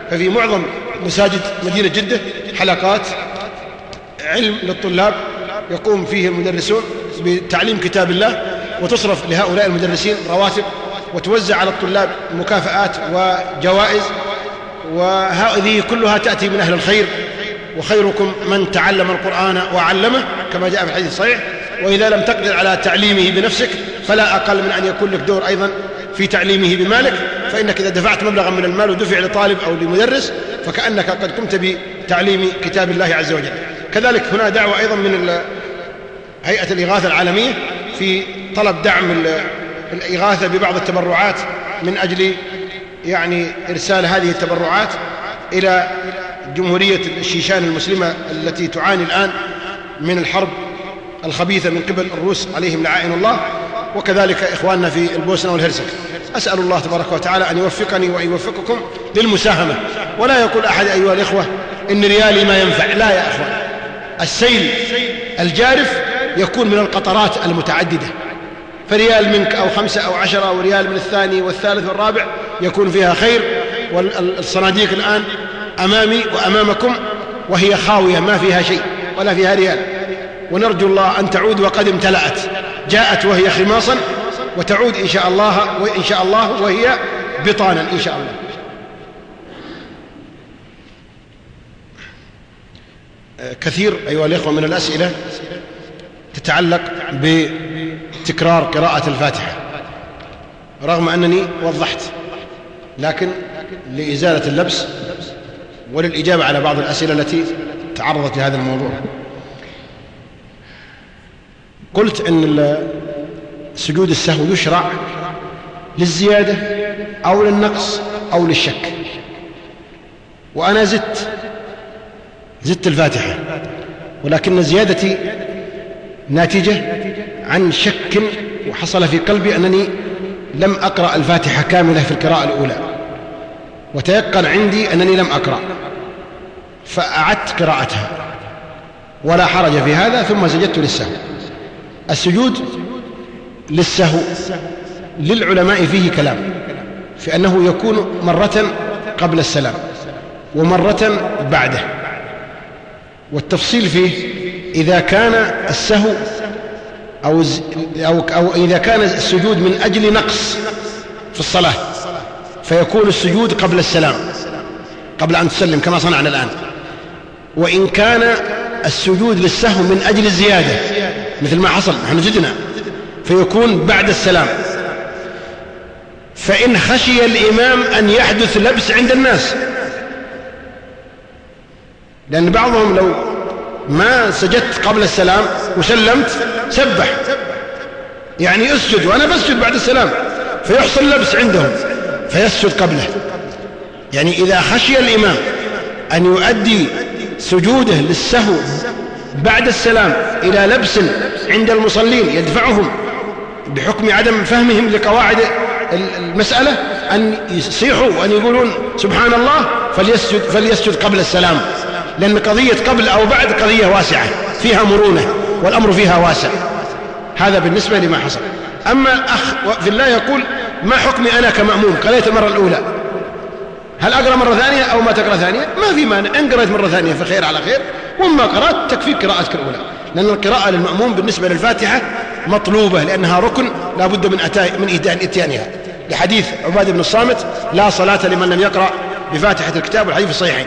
ففي معظم مساجد مدينة جدة حلقات علم للطلاب يقوم فيه المدرسون بتعليم كتاب الله، وتصرف لهؤلاء المدرسين رواتب، وتوزع على الطلاب مكافآت وجوائز، وهذه كلها تأتي من أهل الخير. وخيركم من تعلم القرآن وعلمه كما جاء في الحديث الصحيح. وإذا لم تقدر على تعليمه بنفسك فلا أقل من أن يكون لك دور أيضا في تعليمه بمالك، فإنك إذا دفعت مبلغا من المال ودفع لطالب أو لمدرس فكأنك قد قمت بتعليم كتاب الله عز وجل. كذلك هنا دعوة أيضا من هيئة الإغاثة العالمية في طلب دعم الإغاثة ببعض التبرعات من أجل إرسال هذه التبرعات إلى جمهورية الشيشان المسلمة التي تعاني الآن من الحرب الخبيثة من قبل الروس عليهم لعائن الله، وكذلك إخواننا في البوسنة والهرسك. أسأل الله تبارك وتعالى أن يوفقني وأن يوفقكم للمساهمة، ولا يقول أحد أيها الإخوة إن ريالي ما ينفع، لا يا أخوان، السيل الجارف يكون من القطرات المتعددة، فريال منك أو 5 أو 10 أو ريال من الثاني والثالث والرابع يكون فيها خير. والصناديق الآن أمامي وأمامكم وهي خاوية ما فيها شيء ولا فيها ريال، ونرجو الله أن تعود وقد امتلأت، جاءت وهي خماصا وتعود إن شاء الله وهي بطانا إن شاء الله. كثير أيها الإخوة من الأسئلة تتعلق بتكرار قراءة الفاتحة، رغم أنني وضحت، لكن لإزالة اللبس وللإجابة على بعض الأسئلة التي تعرضت لهذا الموضوع، قلت أن سجود السهو يشرع للزيادة أو للنقص أو للشك، وأنا زدت الفاتحة، ولكن زيادتي ناتجة عن شك وحصل في قلبي أنني لم أقرأ الفاتحة كاملة في القراءة الأولى، وتيقن عندي أنني لم أقرأ، فأعدت قراءتها ولا حرج في هذا، ثم سجدت للسهو. السجود للسهو للعلماء فيه كلام، في أنه يكون مرة قبل السلام ومرة بعده، والتفصيل فيه إذا كان السهو أو إذا كان السجود من أجل نقص في الصلاة فيكون السجود قبل السلام قبل أن تسلم كما صنعنا الآن، وإن كان السجود للسهو من أجل الزيادة مثل ما حصل نحن زدنا فيكون بعد السلام. فإن خشي الإمام أن يحدث لبس عند الناس، لأن بعضهم لو ما سجدت قبل السلام وسلمت سبح، يعني اسجد وأنا بسجد بعد السلام، فيحصل لبس عندهم فيسجد قبله. يعني إذا خشي الإمام أن يؤدي سجوده للسهو بعد السلام إلى لبس عند المصلين يدفعهم بحكم عدم فهمهم لقواعد المسألة أن يصيحوا وأن يقولون سبحان الله، فليسجد قبل السلام، لأن قضية قبل أو بعد قضية واسعة فيها مرونة والأمر فيها واسع. هذا بالنسبة لما حصل. أما أخ في الله يقول ما حكمي أنا كمأموم؟ قرأت المرة الأولى، هل أقرأ مرة ثانية أو ما تقرأ ثانية؟ ما في مانع، إن قرأت مرة ثانية فخير على خير، وما قرأت تكفي قراءتك الأولى، لأن القراءة للمأموم بالنسبة للفاتحة مطلوبة، لأنها ركن لا بد من إتيانها، لحديث عبادة بن الصامت لا صلاة لمن لم يقرأ بفاتحة الكتاب، والحديث في الصحيحين.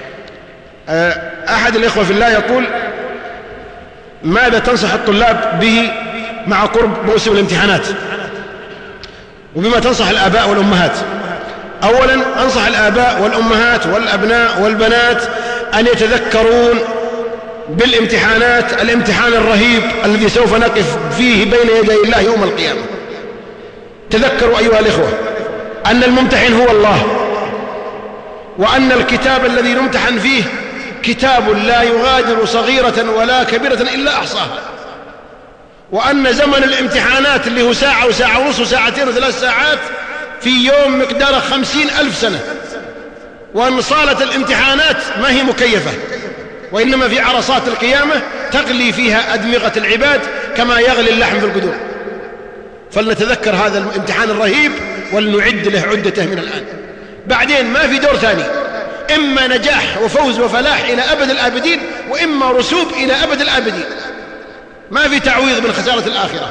أحد الإخوة في الله يقول ماذا تنصح الطلاب به مع قرب موسم الامتحانات، وبما تنصح الآباء والأمهات؟ أولا أنصح الآباء والأمهات والأبناء والبنات أن يتذكرون بالامتحانات الامتحان الرهيب الذي سوف نقف فيه بين يدي الله يوم القيامة. تذكروا أيها الإخوة أن الممتحن هو الله، وأن الكتاب الذي نمتحن فيه كتاب لا يغادر صغيرة ولا كبيرة إلا أحصاها، وأن زمن الامتحانات اللي هو ساعة وساعة ونص وساعتين وثلاث ساعات في يوم مقداره 50,000 سنة، وأن صالة الامتحانات ما هي مكيفة، وإنما في عرصات القيامة تغلي فيها أدمغة العباد كما يغلي اللحم في القدور. فلنتذكر هذا الامتحان الرهيب ولنعد له عدته من الآن. بعدين ما في دور ثاني، إما نجاح وفوز وفلاح إلى أبد الآبدين، وإما رسوب إلى أبد الآبدين، ما في تعويض من خسارة الآخرة.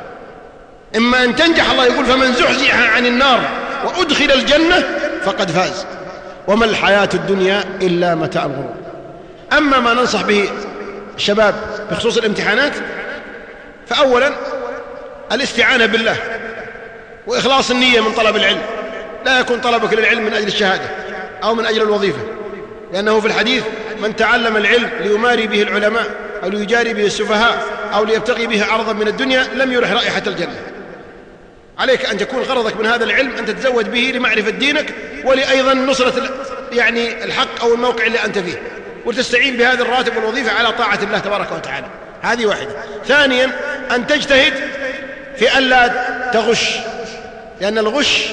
إما أن تنجح، الله يقول فمن زحزح عن النار وأدخل الجنة فقد فاز وما الحياة الدنيا إلا متاع الغرور. أما ما ننصح به الشباب بخصوص الامتحانات، فأولا الاستعانة بالله وإخلاص النية من طلب العلم. لا يكون طلبك للعلم من أجل الشهادة أو من أجل الوظيفة، لأنه في الحديث من تعلم العلم ليماري به العلماء أو ليجاري به السفهاء أو ليبتغي به عرضا من الدنيا لم يرح رائحة الجنة. عليك أن تكون غرضك من هذا العلم أن تتزود به لمعرفة دينك ولأيضا نصرة الحق أو الموقع اللي أنت فيه، وتستعين بهذا الراتب والوظيفة على طاعة الله تبارك وتعالى. هذه واحدة. ثانيا أن تجتهد في ألا تغش، لأن الغش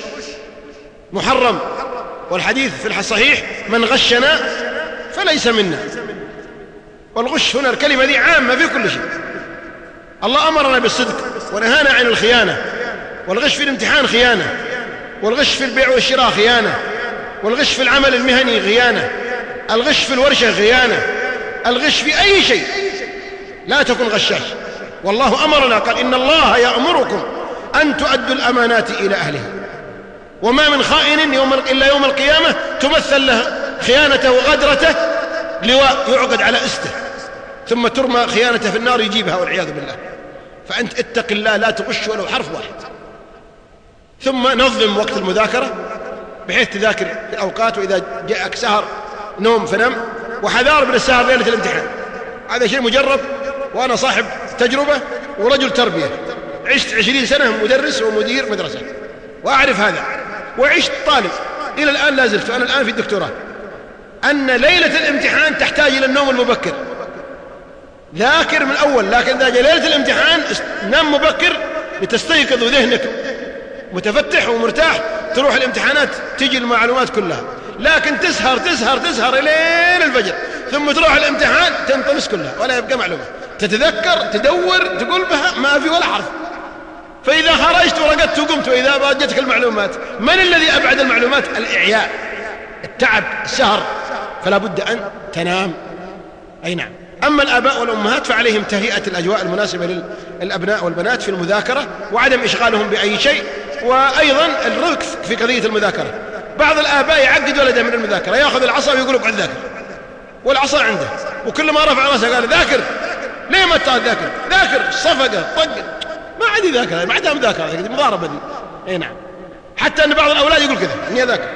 محرم، والحديث في الصحيح من غشنا فليس منا. والغش هنا الكلمة دي عامة في كل شيء. الله أمرنا بالصدق ونهانا عن الخيانة، والغش في الامتحان خيانة، والغش في البيع والشراء خيانة، والغش في العمل المهني خيانة، الغش في الورشة خيانة، الغش في أي شيء. لا تكن غشاش. والله أمرنا قال إن الله يأمركم أن تؤدوا الأمانات إلى أهلها، وما من خائن إلا يوم القيامة تمثل له خيانته وغدرته لواء يعقد على أسته، ثم ترمى خيانته في النار يجيبها والعياذ بالله. فأنت اتق الله، لا تغش ولو حرف واحد. ثم نظم وقت المذاكرة بحيث تذاكر في الأوقات، وإذا جاءك سهر نوم فنم، وحذار من السهر ليلة الامتحان. هذا شيء مجرب، وأنا صاحب تجربة ورجل تربية، عشت 20 سنة مدرس ومدير مدرسة وأعرف هذا، وعشت طالب إلى الآن لا زلت، وأنا الآن في الدكتوراه، أن ليلة الامتحان تحتاج إلى النوم المبكر. ذاكر من أول، لكن إذا جاء ليلة الامتحان نام مبكر لتستيقظ وذهنك متفتح ومرتاح، تروح الامتحانات تجي المعلومات كلها. لكن تسهر إلى الفجر، ثم تروح الامتحان تنطمس كلها ولا يبقى معلومة، تتذكر تدور تقول بها ما في ولا حرف. فإذا خرجت ورقدت وقمت وإذا باجتك المعلومات، من الذي أبعد المعلومات؟ الإعياء، التعب، السهر. فلا بد أن تنام. أي نعم. أما الآباء والأمهات فعليهم تهيئة الأجواء المناسبة للأبناء والبنات في المذاكرة، وعدم إشغالهم بأي شيء، وأيضا الرفق في قضية المذاكرة. بعض الآباء يعقد ولده من المذاكرة، يأخذ العصا ويقول اقعد ذاكر، والعصا عنده، وكل ما رفع رأسه قال ذاكر. ليه ما تذاكر؟ ذاكر صفقة طق، ما عاد يذاكر، ما عندها مذاكرة، مضاربة دي. اي نعم. حتى أن بعض الأولاد يقول كذا إني أذاكر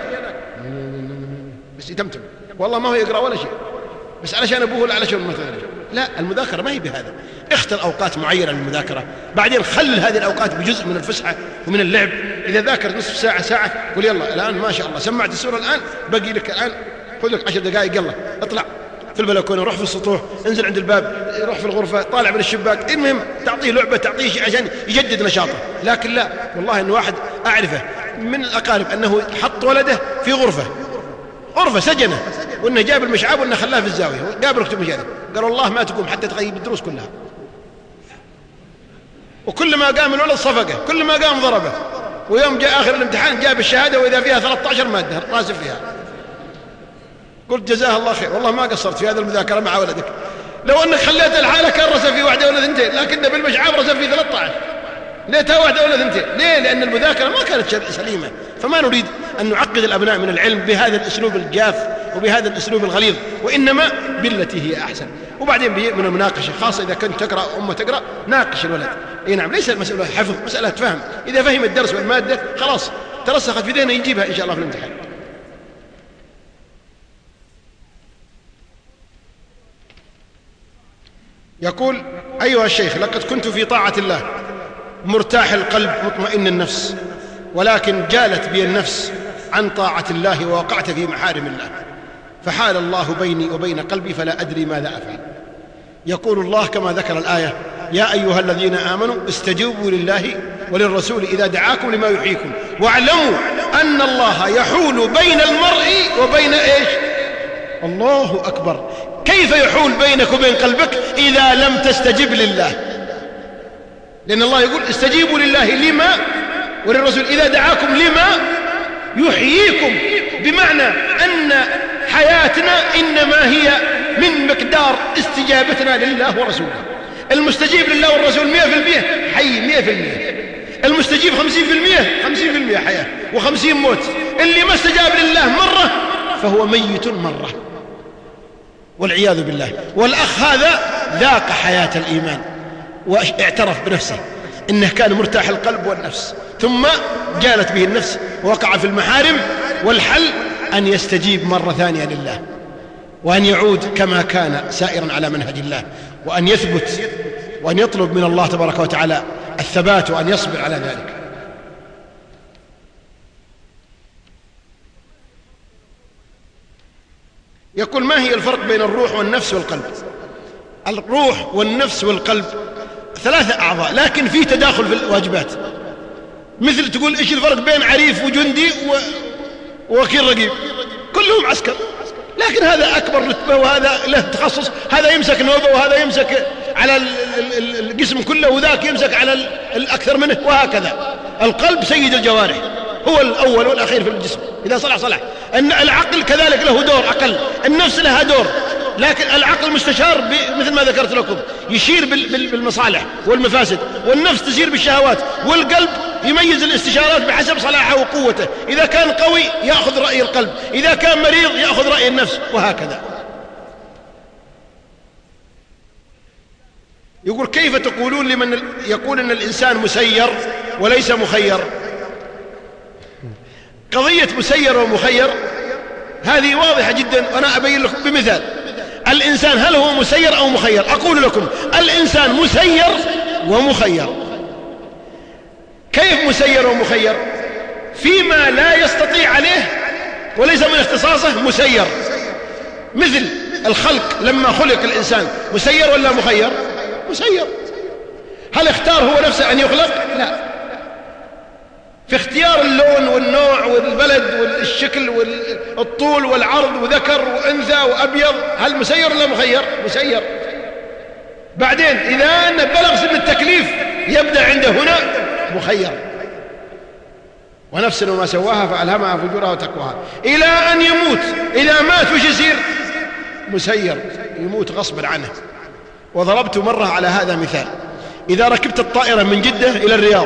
بس يتمتم، والله ما هو يقرأ ولا شيء، بس علشان أبوه ولا علشان مثلا. لا، المذاكرة ما هي بهذا. اختر أوقات معينة للمذاكرة، بعدين خل هذه الأوقات بجزء من الفسحة ومن اللعب. إذا ذاكر نصف ساعة قل يلا الآن ما شاء الله سمعت السورة الآن، بقي لك الآن خذ لك 10 دقائق، يلا اطلع في البلكونة، روح في السطوح، انزل عند الباب، روح في الغرفة، طالع من الشباك. المهم تعطيه لعبة، تعطيه شيء عشان يجدد نشاطه. لكن لا، والله إن واحد أعرفه من الأقارب أنه حط ولده في غرفة سجنه، وإنه جاب المشعاب وإنه خلاه في الزاوية وقابل اكتب مجاله، قال والله ما تقوم حتى تغيب الدروس كلها. وكل ما قام الولد صفقه، كل ما قام ضربه. ويوم جاء آخر الامتحان جاب الشهادة وإذا فيها 13 مادة راسب فيها. قلت جزاه الله خير، والله ما قصرت في هذا المذاكرة مع ولدك. لو أنك خليت الحالة كان رسب في واحدة ولا ثنتين، لكنه بالمشعاب رسب في 13. ليتها واحدة ولا ثنتين. ليه؟ لأن المذاكرة ما كانت سليمة. فما نريد أن نعقد الأبناء من العلم بهذا الأسلوب الجاف وبهذا الأسلوب الغليظ، وإنما بالتي هي أحسن. وبعدين من المناقشة، خاصة إذا كنت تقرأ أمة تقرأ، ناقش الولد. أي نعم، ليس المسألة حفظ، مسألة فهم. إذا فهم الدرس والمادة خلاص ترسخت في ذهنه، يجيبها إن شاء الله في الامتحان. يقول أيها الشيخ، لقد كنت في طاعة الله مرتاح القلب مطمئن النفس، ولكن جالت بي النفس عن طاعة الله ووقعت في محارم الله، فحال الله بيني وبين قلبي فلا أدري ماذا أفعل. يقول الله كما ذكر الآية: يا أيها الذين آمنوا استجيبوا لله وللرسول إذا دعاكم لما يحييكم واعلموا أن الله يحول بين المرء وبين إيش؟ الله أكبر. كيف يحول بينك وبين قلبك إذا لم تستجب لله؟ لأن الله يقول استجيبوا لله لما وللرسول إذا دعاكم لما يحييكم، بمعنى أن حياتنا إنما هي من مقدار استجابتنا لله ورسوله. المستجيب لله والرسول 100% حي 100%، المستجيب 50% حياة و50 موت. اللي ما استجاب لله مرة فهو ميت مرة والعياذ بالله. والأخ هذا ذاق حياة الإيمان واعترف بنفسه إنه كان مرتاح القلب والنفس، ثم جالت به النفس ووقع في المحارم. والحل أن يستجيب مرة ثانية لله، وأن يعود كما كان سائرا على منهج الله، وأن يثبت، وأن يطلب من الله تبارك وتعالى الثبات، وأن يصبر على ذلك. يقول: ما هي الفرق بين الروح والنفس والقلب؟ الروح والنفس والقلب 3 أعضاء، لكن في تداخل في الواجبات. مثل تقول إيش الفرق بين عريف وجندي ووكيل رقيب؟ كلهم عسكر، لكن هذا أكبر رتبة وهذا له تخصص، هذا يمسك نوبة وهذا يمسك على الجسم كله وذاك يمسك على الأكثر منه، وهكذا. القلب سيد الجوارح، هو الأول والأخير في الجسم، إذا صلح صلح. أن العقل كذلك له دور أقل، النفس لها دور، لكن العقل مستشار مثل ما ذكرت لكم، يشير بالمصالح والمفاسد، والنفس تسير بالشهوات، والقلب يميز الاستشارات بحسب صلاحه وقوته. إذا كان قوي يأخذ رأي القلب، إذا كان مريض يأخذ رأي النفس، وهكذا. يقول: كيف تقولون لمن يقول أن الإنسان مسير وليس مخير؟ قضية مسير ومخير هذه واضحة جدا، وأنا أبين لكم بمثال. الإنسان هل هو مسير أو مخير؟ أقول لكم: الإنسان مسير ومخير. كيف مسير ومخير؟ فيما لا يستطيع عليه وليس من اختصاصه مسير. مثل الخلق، لما خلق الإنسان مسير ولا مخير؟ مسير. هل اختار هو نفسه أن يخلق؟ لا. في اختيار اللون والنوع والبلد والشكل والطول والعرض وذكر وأنثى وأبيض، هل مسير ولا مخير؟ مسير. بعدين إذا بلغ سن التكليف يبدأ عنده هنا مخير. ونفس وما سواها فألهمها فجورها وتقواها إلى أن يموت. إذا مات وش يصير؟ مسير، يموت غصبا عنه. وضربت مرة على هذا مثال: إذا ركبت الطائرة من جدة إلى الرياض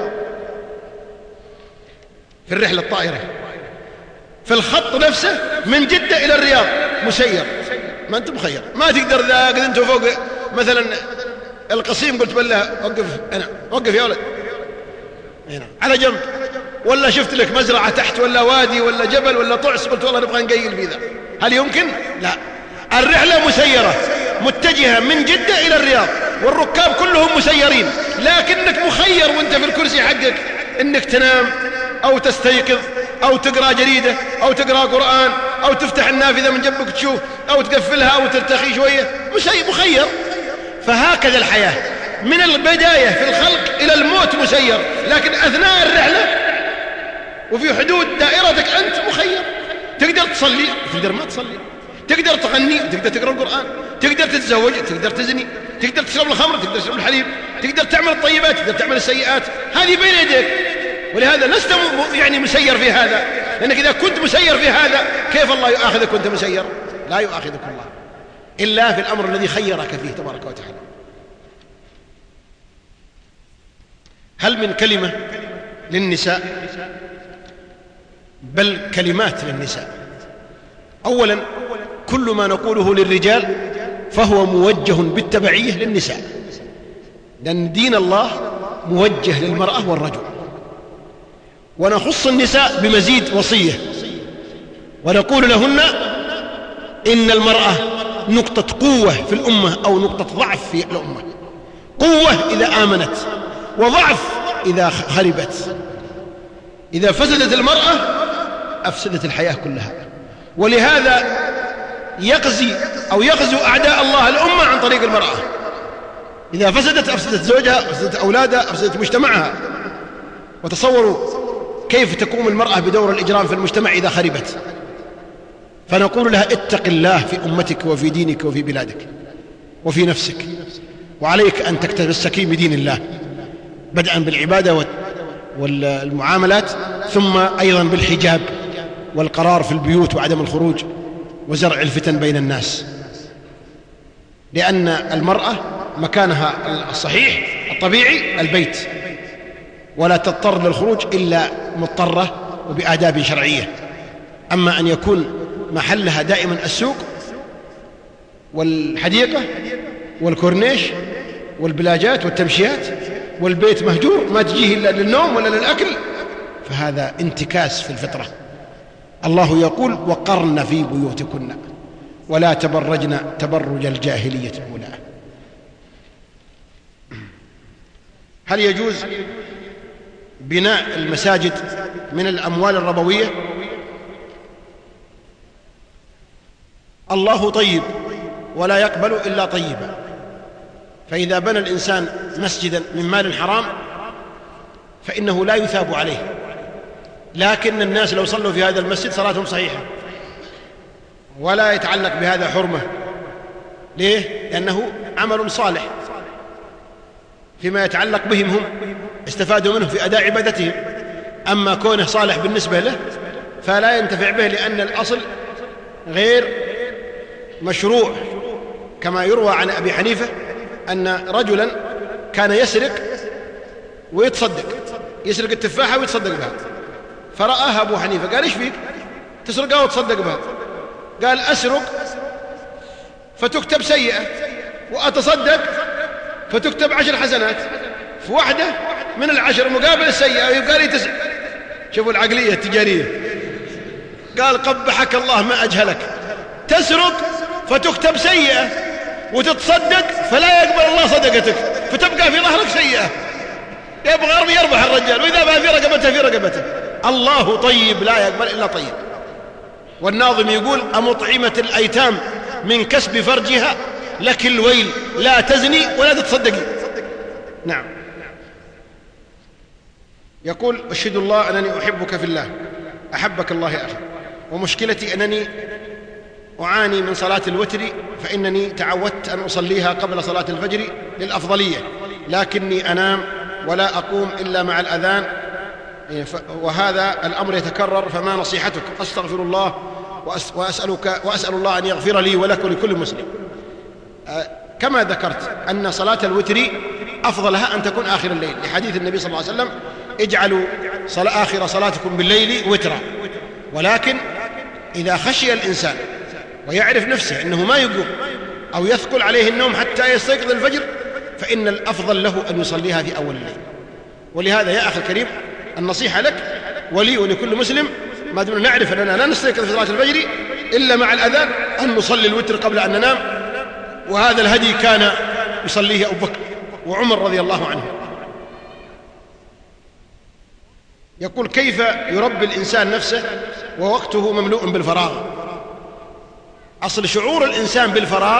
في الرحلة الطائرة، في الخط نفسه من جدة إلى الرياض مسير، ما أنت مخير. ما تقدر إذا قد أنت فوق مثلا القصيم قلت بالله وقف، أنا وقف يا ولد هنا على جنب، ولا شفت لك مزرعة تحت ولا وادي ولا جبل ولا طعس قلت والله نبغى نقيل في ذا، هل يمكن؟ لا. الرحلة مسيرة متجهة من جدة إلى الرياض، والركاب كلهم مسيرين، لكنك مخير وانت في الكرسي حقك انك تنام او تستيقظ او تقرأ جريدة او تقرأ قرآن او تفتح النافذة من جنبك تشوف او تقفلها او ترتخي شوية، مخير. فهكذا الحياة من البداية في الخلق إلى الموت مسير، لكن أثناء الرحلة وفي حدود دائرتك أنت مخير. تقدر تصلي، تقدر ما تصلي، تقدر تغني، تقدر تقرأ القرآن، تقدر تتزوج، تقدر تزني، تقدر تشرب الخمر، تقدر تشرب الحليب، تقدر تعمل الطيبات، تقدر تعمل السيئات، هذه بين يديك. ولهذا لست يعني مسير في هذا، لأنك إذا كنت مسير في هذا كيف الله يؤاخذك وأنت مسير؟ لا يؤاخذك الله إلا في الأمر الذي خيرك فيه تبارك وتعالى. هل من كلمة للنساء؟ بل كلمات للنساء. أولا، كل ما نقوله للرجال فهو موجه بالتبعية للنساء، لأن دين الله موجه للمرأة والرجل. ونخص النساء بمزيد وصية ونقول لهن إن المرأة نقطة قوة في الأمة أو نقطة ضعف في الأمة. قوة إذا آمنت، وضعف إذا خربت. إذا فسدت المرأة أفسدت الحياة كلها. ولهذا يغزو أعداء الله الأمة عن طريق المرأة. إذا فسدت أفسدت زوجها، أفسدت أولادها، أفسدت مجتمعها. وتصوروا كيف تقوم المرأة بدور الإجرام في المجتمع إذا خربت. فنقول لها اتق الله في أمتك وفي دينك وفي بلادك وفي نفسك، وعليك أن تتمسكي بدين الله بدءا بالعبادة والمعاملات، ثم أيضا بالحجاب والقرار في البيوت وعدم الخروج وزرع الفتن بين الناس، لأن المرأة مكانها الصحيح الطبيعي البيت، ولا تضطر للخروج إلا مضطرة وبآداب شرعية. أما أن يكون محلها دائما السوق والحديقة والكورنيش والبلاجات والتمشيات، والبيت مهجور ما تجيه إلا للنوم ولا للأكل، فهذا انتكاس في الفطرة. الله يقول: وقرن في بيوتكن ولا تبرجن تبرج الجاهلية الأولى. هل يجوز بناء المساجد من الأموال الربوية؟ الله طيب ولا يقبل إلا طيبا، فإذا بنى الإنسان مسجدا من مال حرام فإنه لا يثاب عليه، لكن الناس لو صلوا في هذا المسجد صلاتهم صحيحة ولا يتعلق بهذا حرمة. ليه؟ لأنه عمل صالح فيما يتعلق بهم، هم استفادوا منه في أداء عبادتهم. أما كونه صالح بالنسبة له فلا ينتفع به، لأن الأصل غير مشروع، كما يروى عن أبي حنيفة أن رجلا كان يسرق ويتصدق، يسرق التفاحة ويتصدق بها، فرآها أبو حنيفة قال: إيش فيك تسرقها وتصدق بها؟ قال: أسرق فتكتب سيئة، وأتصدق فتكتب 10 حسنات، في واحدة من 10 مقابل السيئة، ويبقى لي 9. شوفوا العقلية التجارية. قال: قبحك الله ما أجهلك، تسرق فتكتب سيئة وتتصدق فلا يقبل الله صدقتك، فتبقى في ظهرك سيئة. يبغى يربح الرجال، وإذا بقى في رقبته في رقبته. الله طيب لا يقبل إلا طيب. والناظم يقول: أمطعمة الأيتام من كسب فرجها لك الويل، لا تزني ولا تتصدقي. نعم. يقول: أشهد الله أنني أحبك في الله، أحبك الله يا أخي، ومشكلتي أنني أعاني من صلاة الوتر، فإنني تعودت أن أصليها قبل صلاة الفجر للأفضلية، لكني أنام ولا أقوم إلا مع الأذان، وهذا الأمر يتكرر، فما نصيحتك؟ أستغفر الله وأسأل الله أن يغفر لي ولك ولكل مسلم. كما ذكرت أن صلاة الوتر أفضلها أن تكون آخر الليل، لحديث النبي صلى الله عليه وسلم: اجعلوا آخر صلاتكم بالليل وترا. ولكن إذا خشي الإنسان ويعرف نفسه أنه ما يقوم أو يثقل عليه النوم حتى يستيقظ الفجر، فإن الأفضل له أن يصليها في أول الليل. ولهذا يا أخي الكريم، النصيحة لك ولي ولكل مسلم، ما دمنا نعرف أننا لا نستيقظ في صلاة الفجر إلا مع الأذان، أن نصلي الوتر قبل أن ننام. وهذا الهدي كان يصليه أبو بكر وعمر رضي الله عنه. يقول: كيف يربي الإنسان نفسه ووقته مملوء بالفراغ؟ أصل شعور الإنسان بالفراغ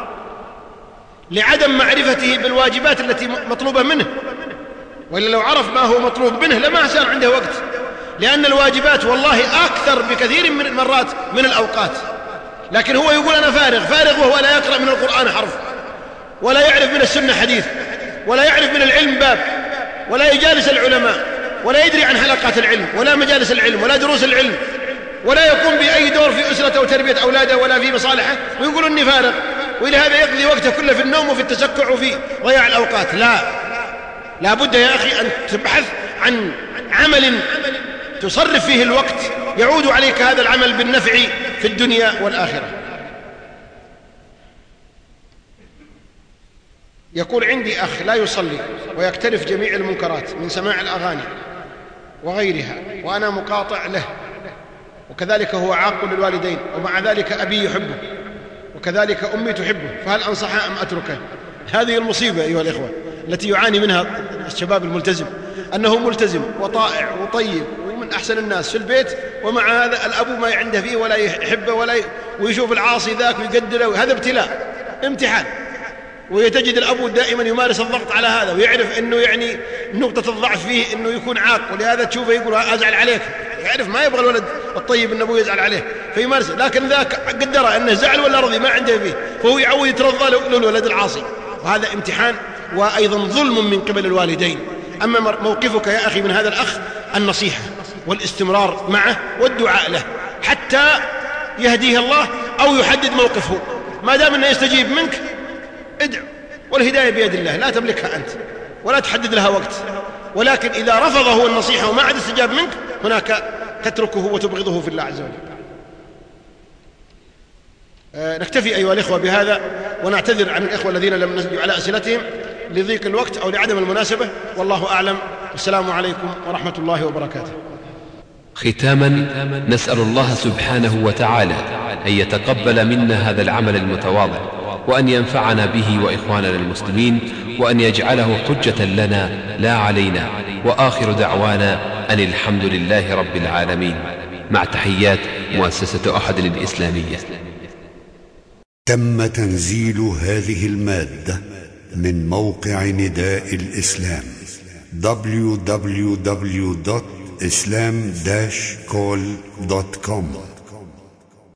لعدم معرفته بالواجبات التي مطلوبة منه، وإلا لو عرف ما هو مطلوب منه لما صار عنده وقت، لأن الواجبات والله أكثر بكثير من المرات من الأوقات. لكن هو يقول: أنا فارغ، وهو لا يقرأ من القرآن حرف، ولا يعرف من السنة حديث، ولا يعرف من العلم باب، ولا يجالس العلماء، ولا يدري عن حلقات العلم ولا مجالس العلم ولا دروس العلم، ولا يقوم بأي دور في أسرته وتربية أولاده ولا في مصالحه، ويقول إني فارغ، ولهذا يقضي وقته كله في النوم وفي التسكع وفي ضياع الأوقات. لا بد يا أخي أن تبحث عن عمل تصرف فيه الوقت يعود عليك هذا العمل بالنفع في الدنيا والآخرة. يقول: عندي أخ لا يصلي ويقترف جميع المنكرات من سماع الأغاني وغيرها، وأنا مقاطع له، وكذلك هو عاق للوالدين، ومع ذلك أبي يحبه وكذلك أمي تحبه، فهل أنصحه أم أتركه؟ هذه المصيبة أيها الإخوة التي يعاني منها الشباب الملتزم، أنه ملتزم وطائع وطيب ومن أحسن الناس في البيت، ومع هذا الأبو ما عنده فيه ولا يحبه ويشوف العاصي ذاك ويقدره. هذا ابتلاء، امتحان، ويتجد الأبو دائما يمارس الضغط على هذا، ويعرف أنه يعني نقطة الضعف فيه أنه يكون عاق، ولهذا تشوفه يقول: أزعل عليك، يعرف ما يبغى الولد الطيب أن أبوه يزعل عليه فيمارس، لكن ذاك قدره أنه زعل ولا رضي ما عنده فيه، فهو يعود يترضى للولد العاصي، وهذا امتحان وأيضا ظلم من قبل الوالدين. أما موقفك يا أخي من هذا الأخ النصيحة والاستمرار معه والدعاء له حتى يهديه الله أو يحدد موقفه. ما دام أنه يستجيب منك ادعو، والهداية بيد الله لا تملكها أنت ولا تحدد لها وقت. ولكن إذا رفضه النصيحة وما عاد استجاب منك هناك تتركه وتبغضه في الله عز وجل. نكتفي أيها الإخوة بهذا، ونعتذر عن الإخوة الذين لم نجب على أسئلتهم لضيق الوقت أو لعدم المناسبة، والله أعلم. والسلام عليكم ورحمة الله وبركاته. ختاما، نسأل الله سبحانه وتعالى أن يتقبل منا هذا العمل المتواضع، وأن ينفعنا به وإخواننا المسلمين، وأن يجعله حجة لنا لا علينا. وآخر دعوانا أن الحمد لله رب العالمين. مع تحيات مؤسسة أحد الإسلامية. تم تنزيل هذه المادة من موقع نداء الإسلام www.islam-call.com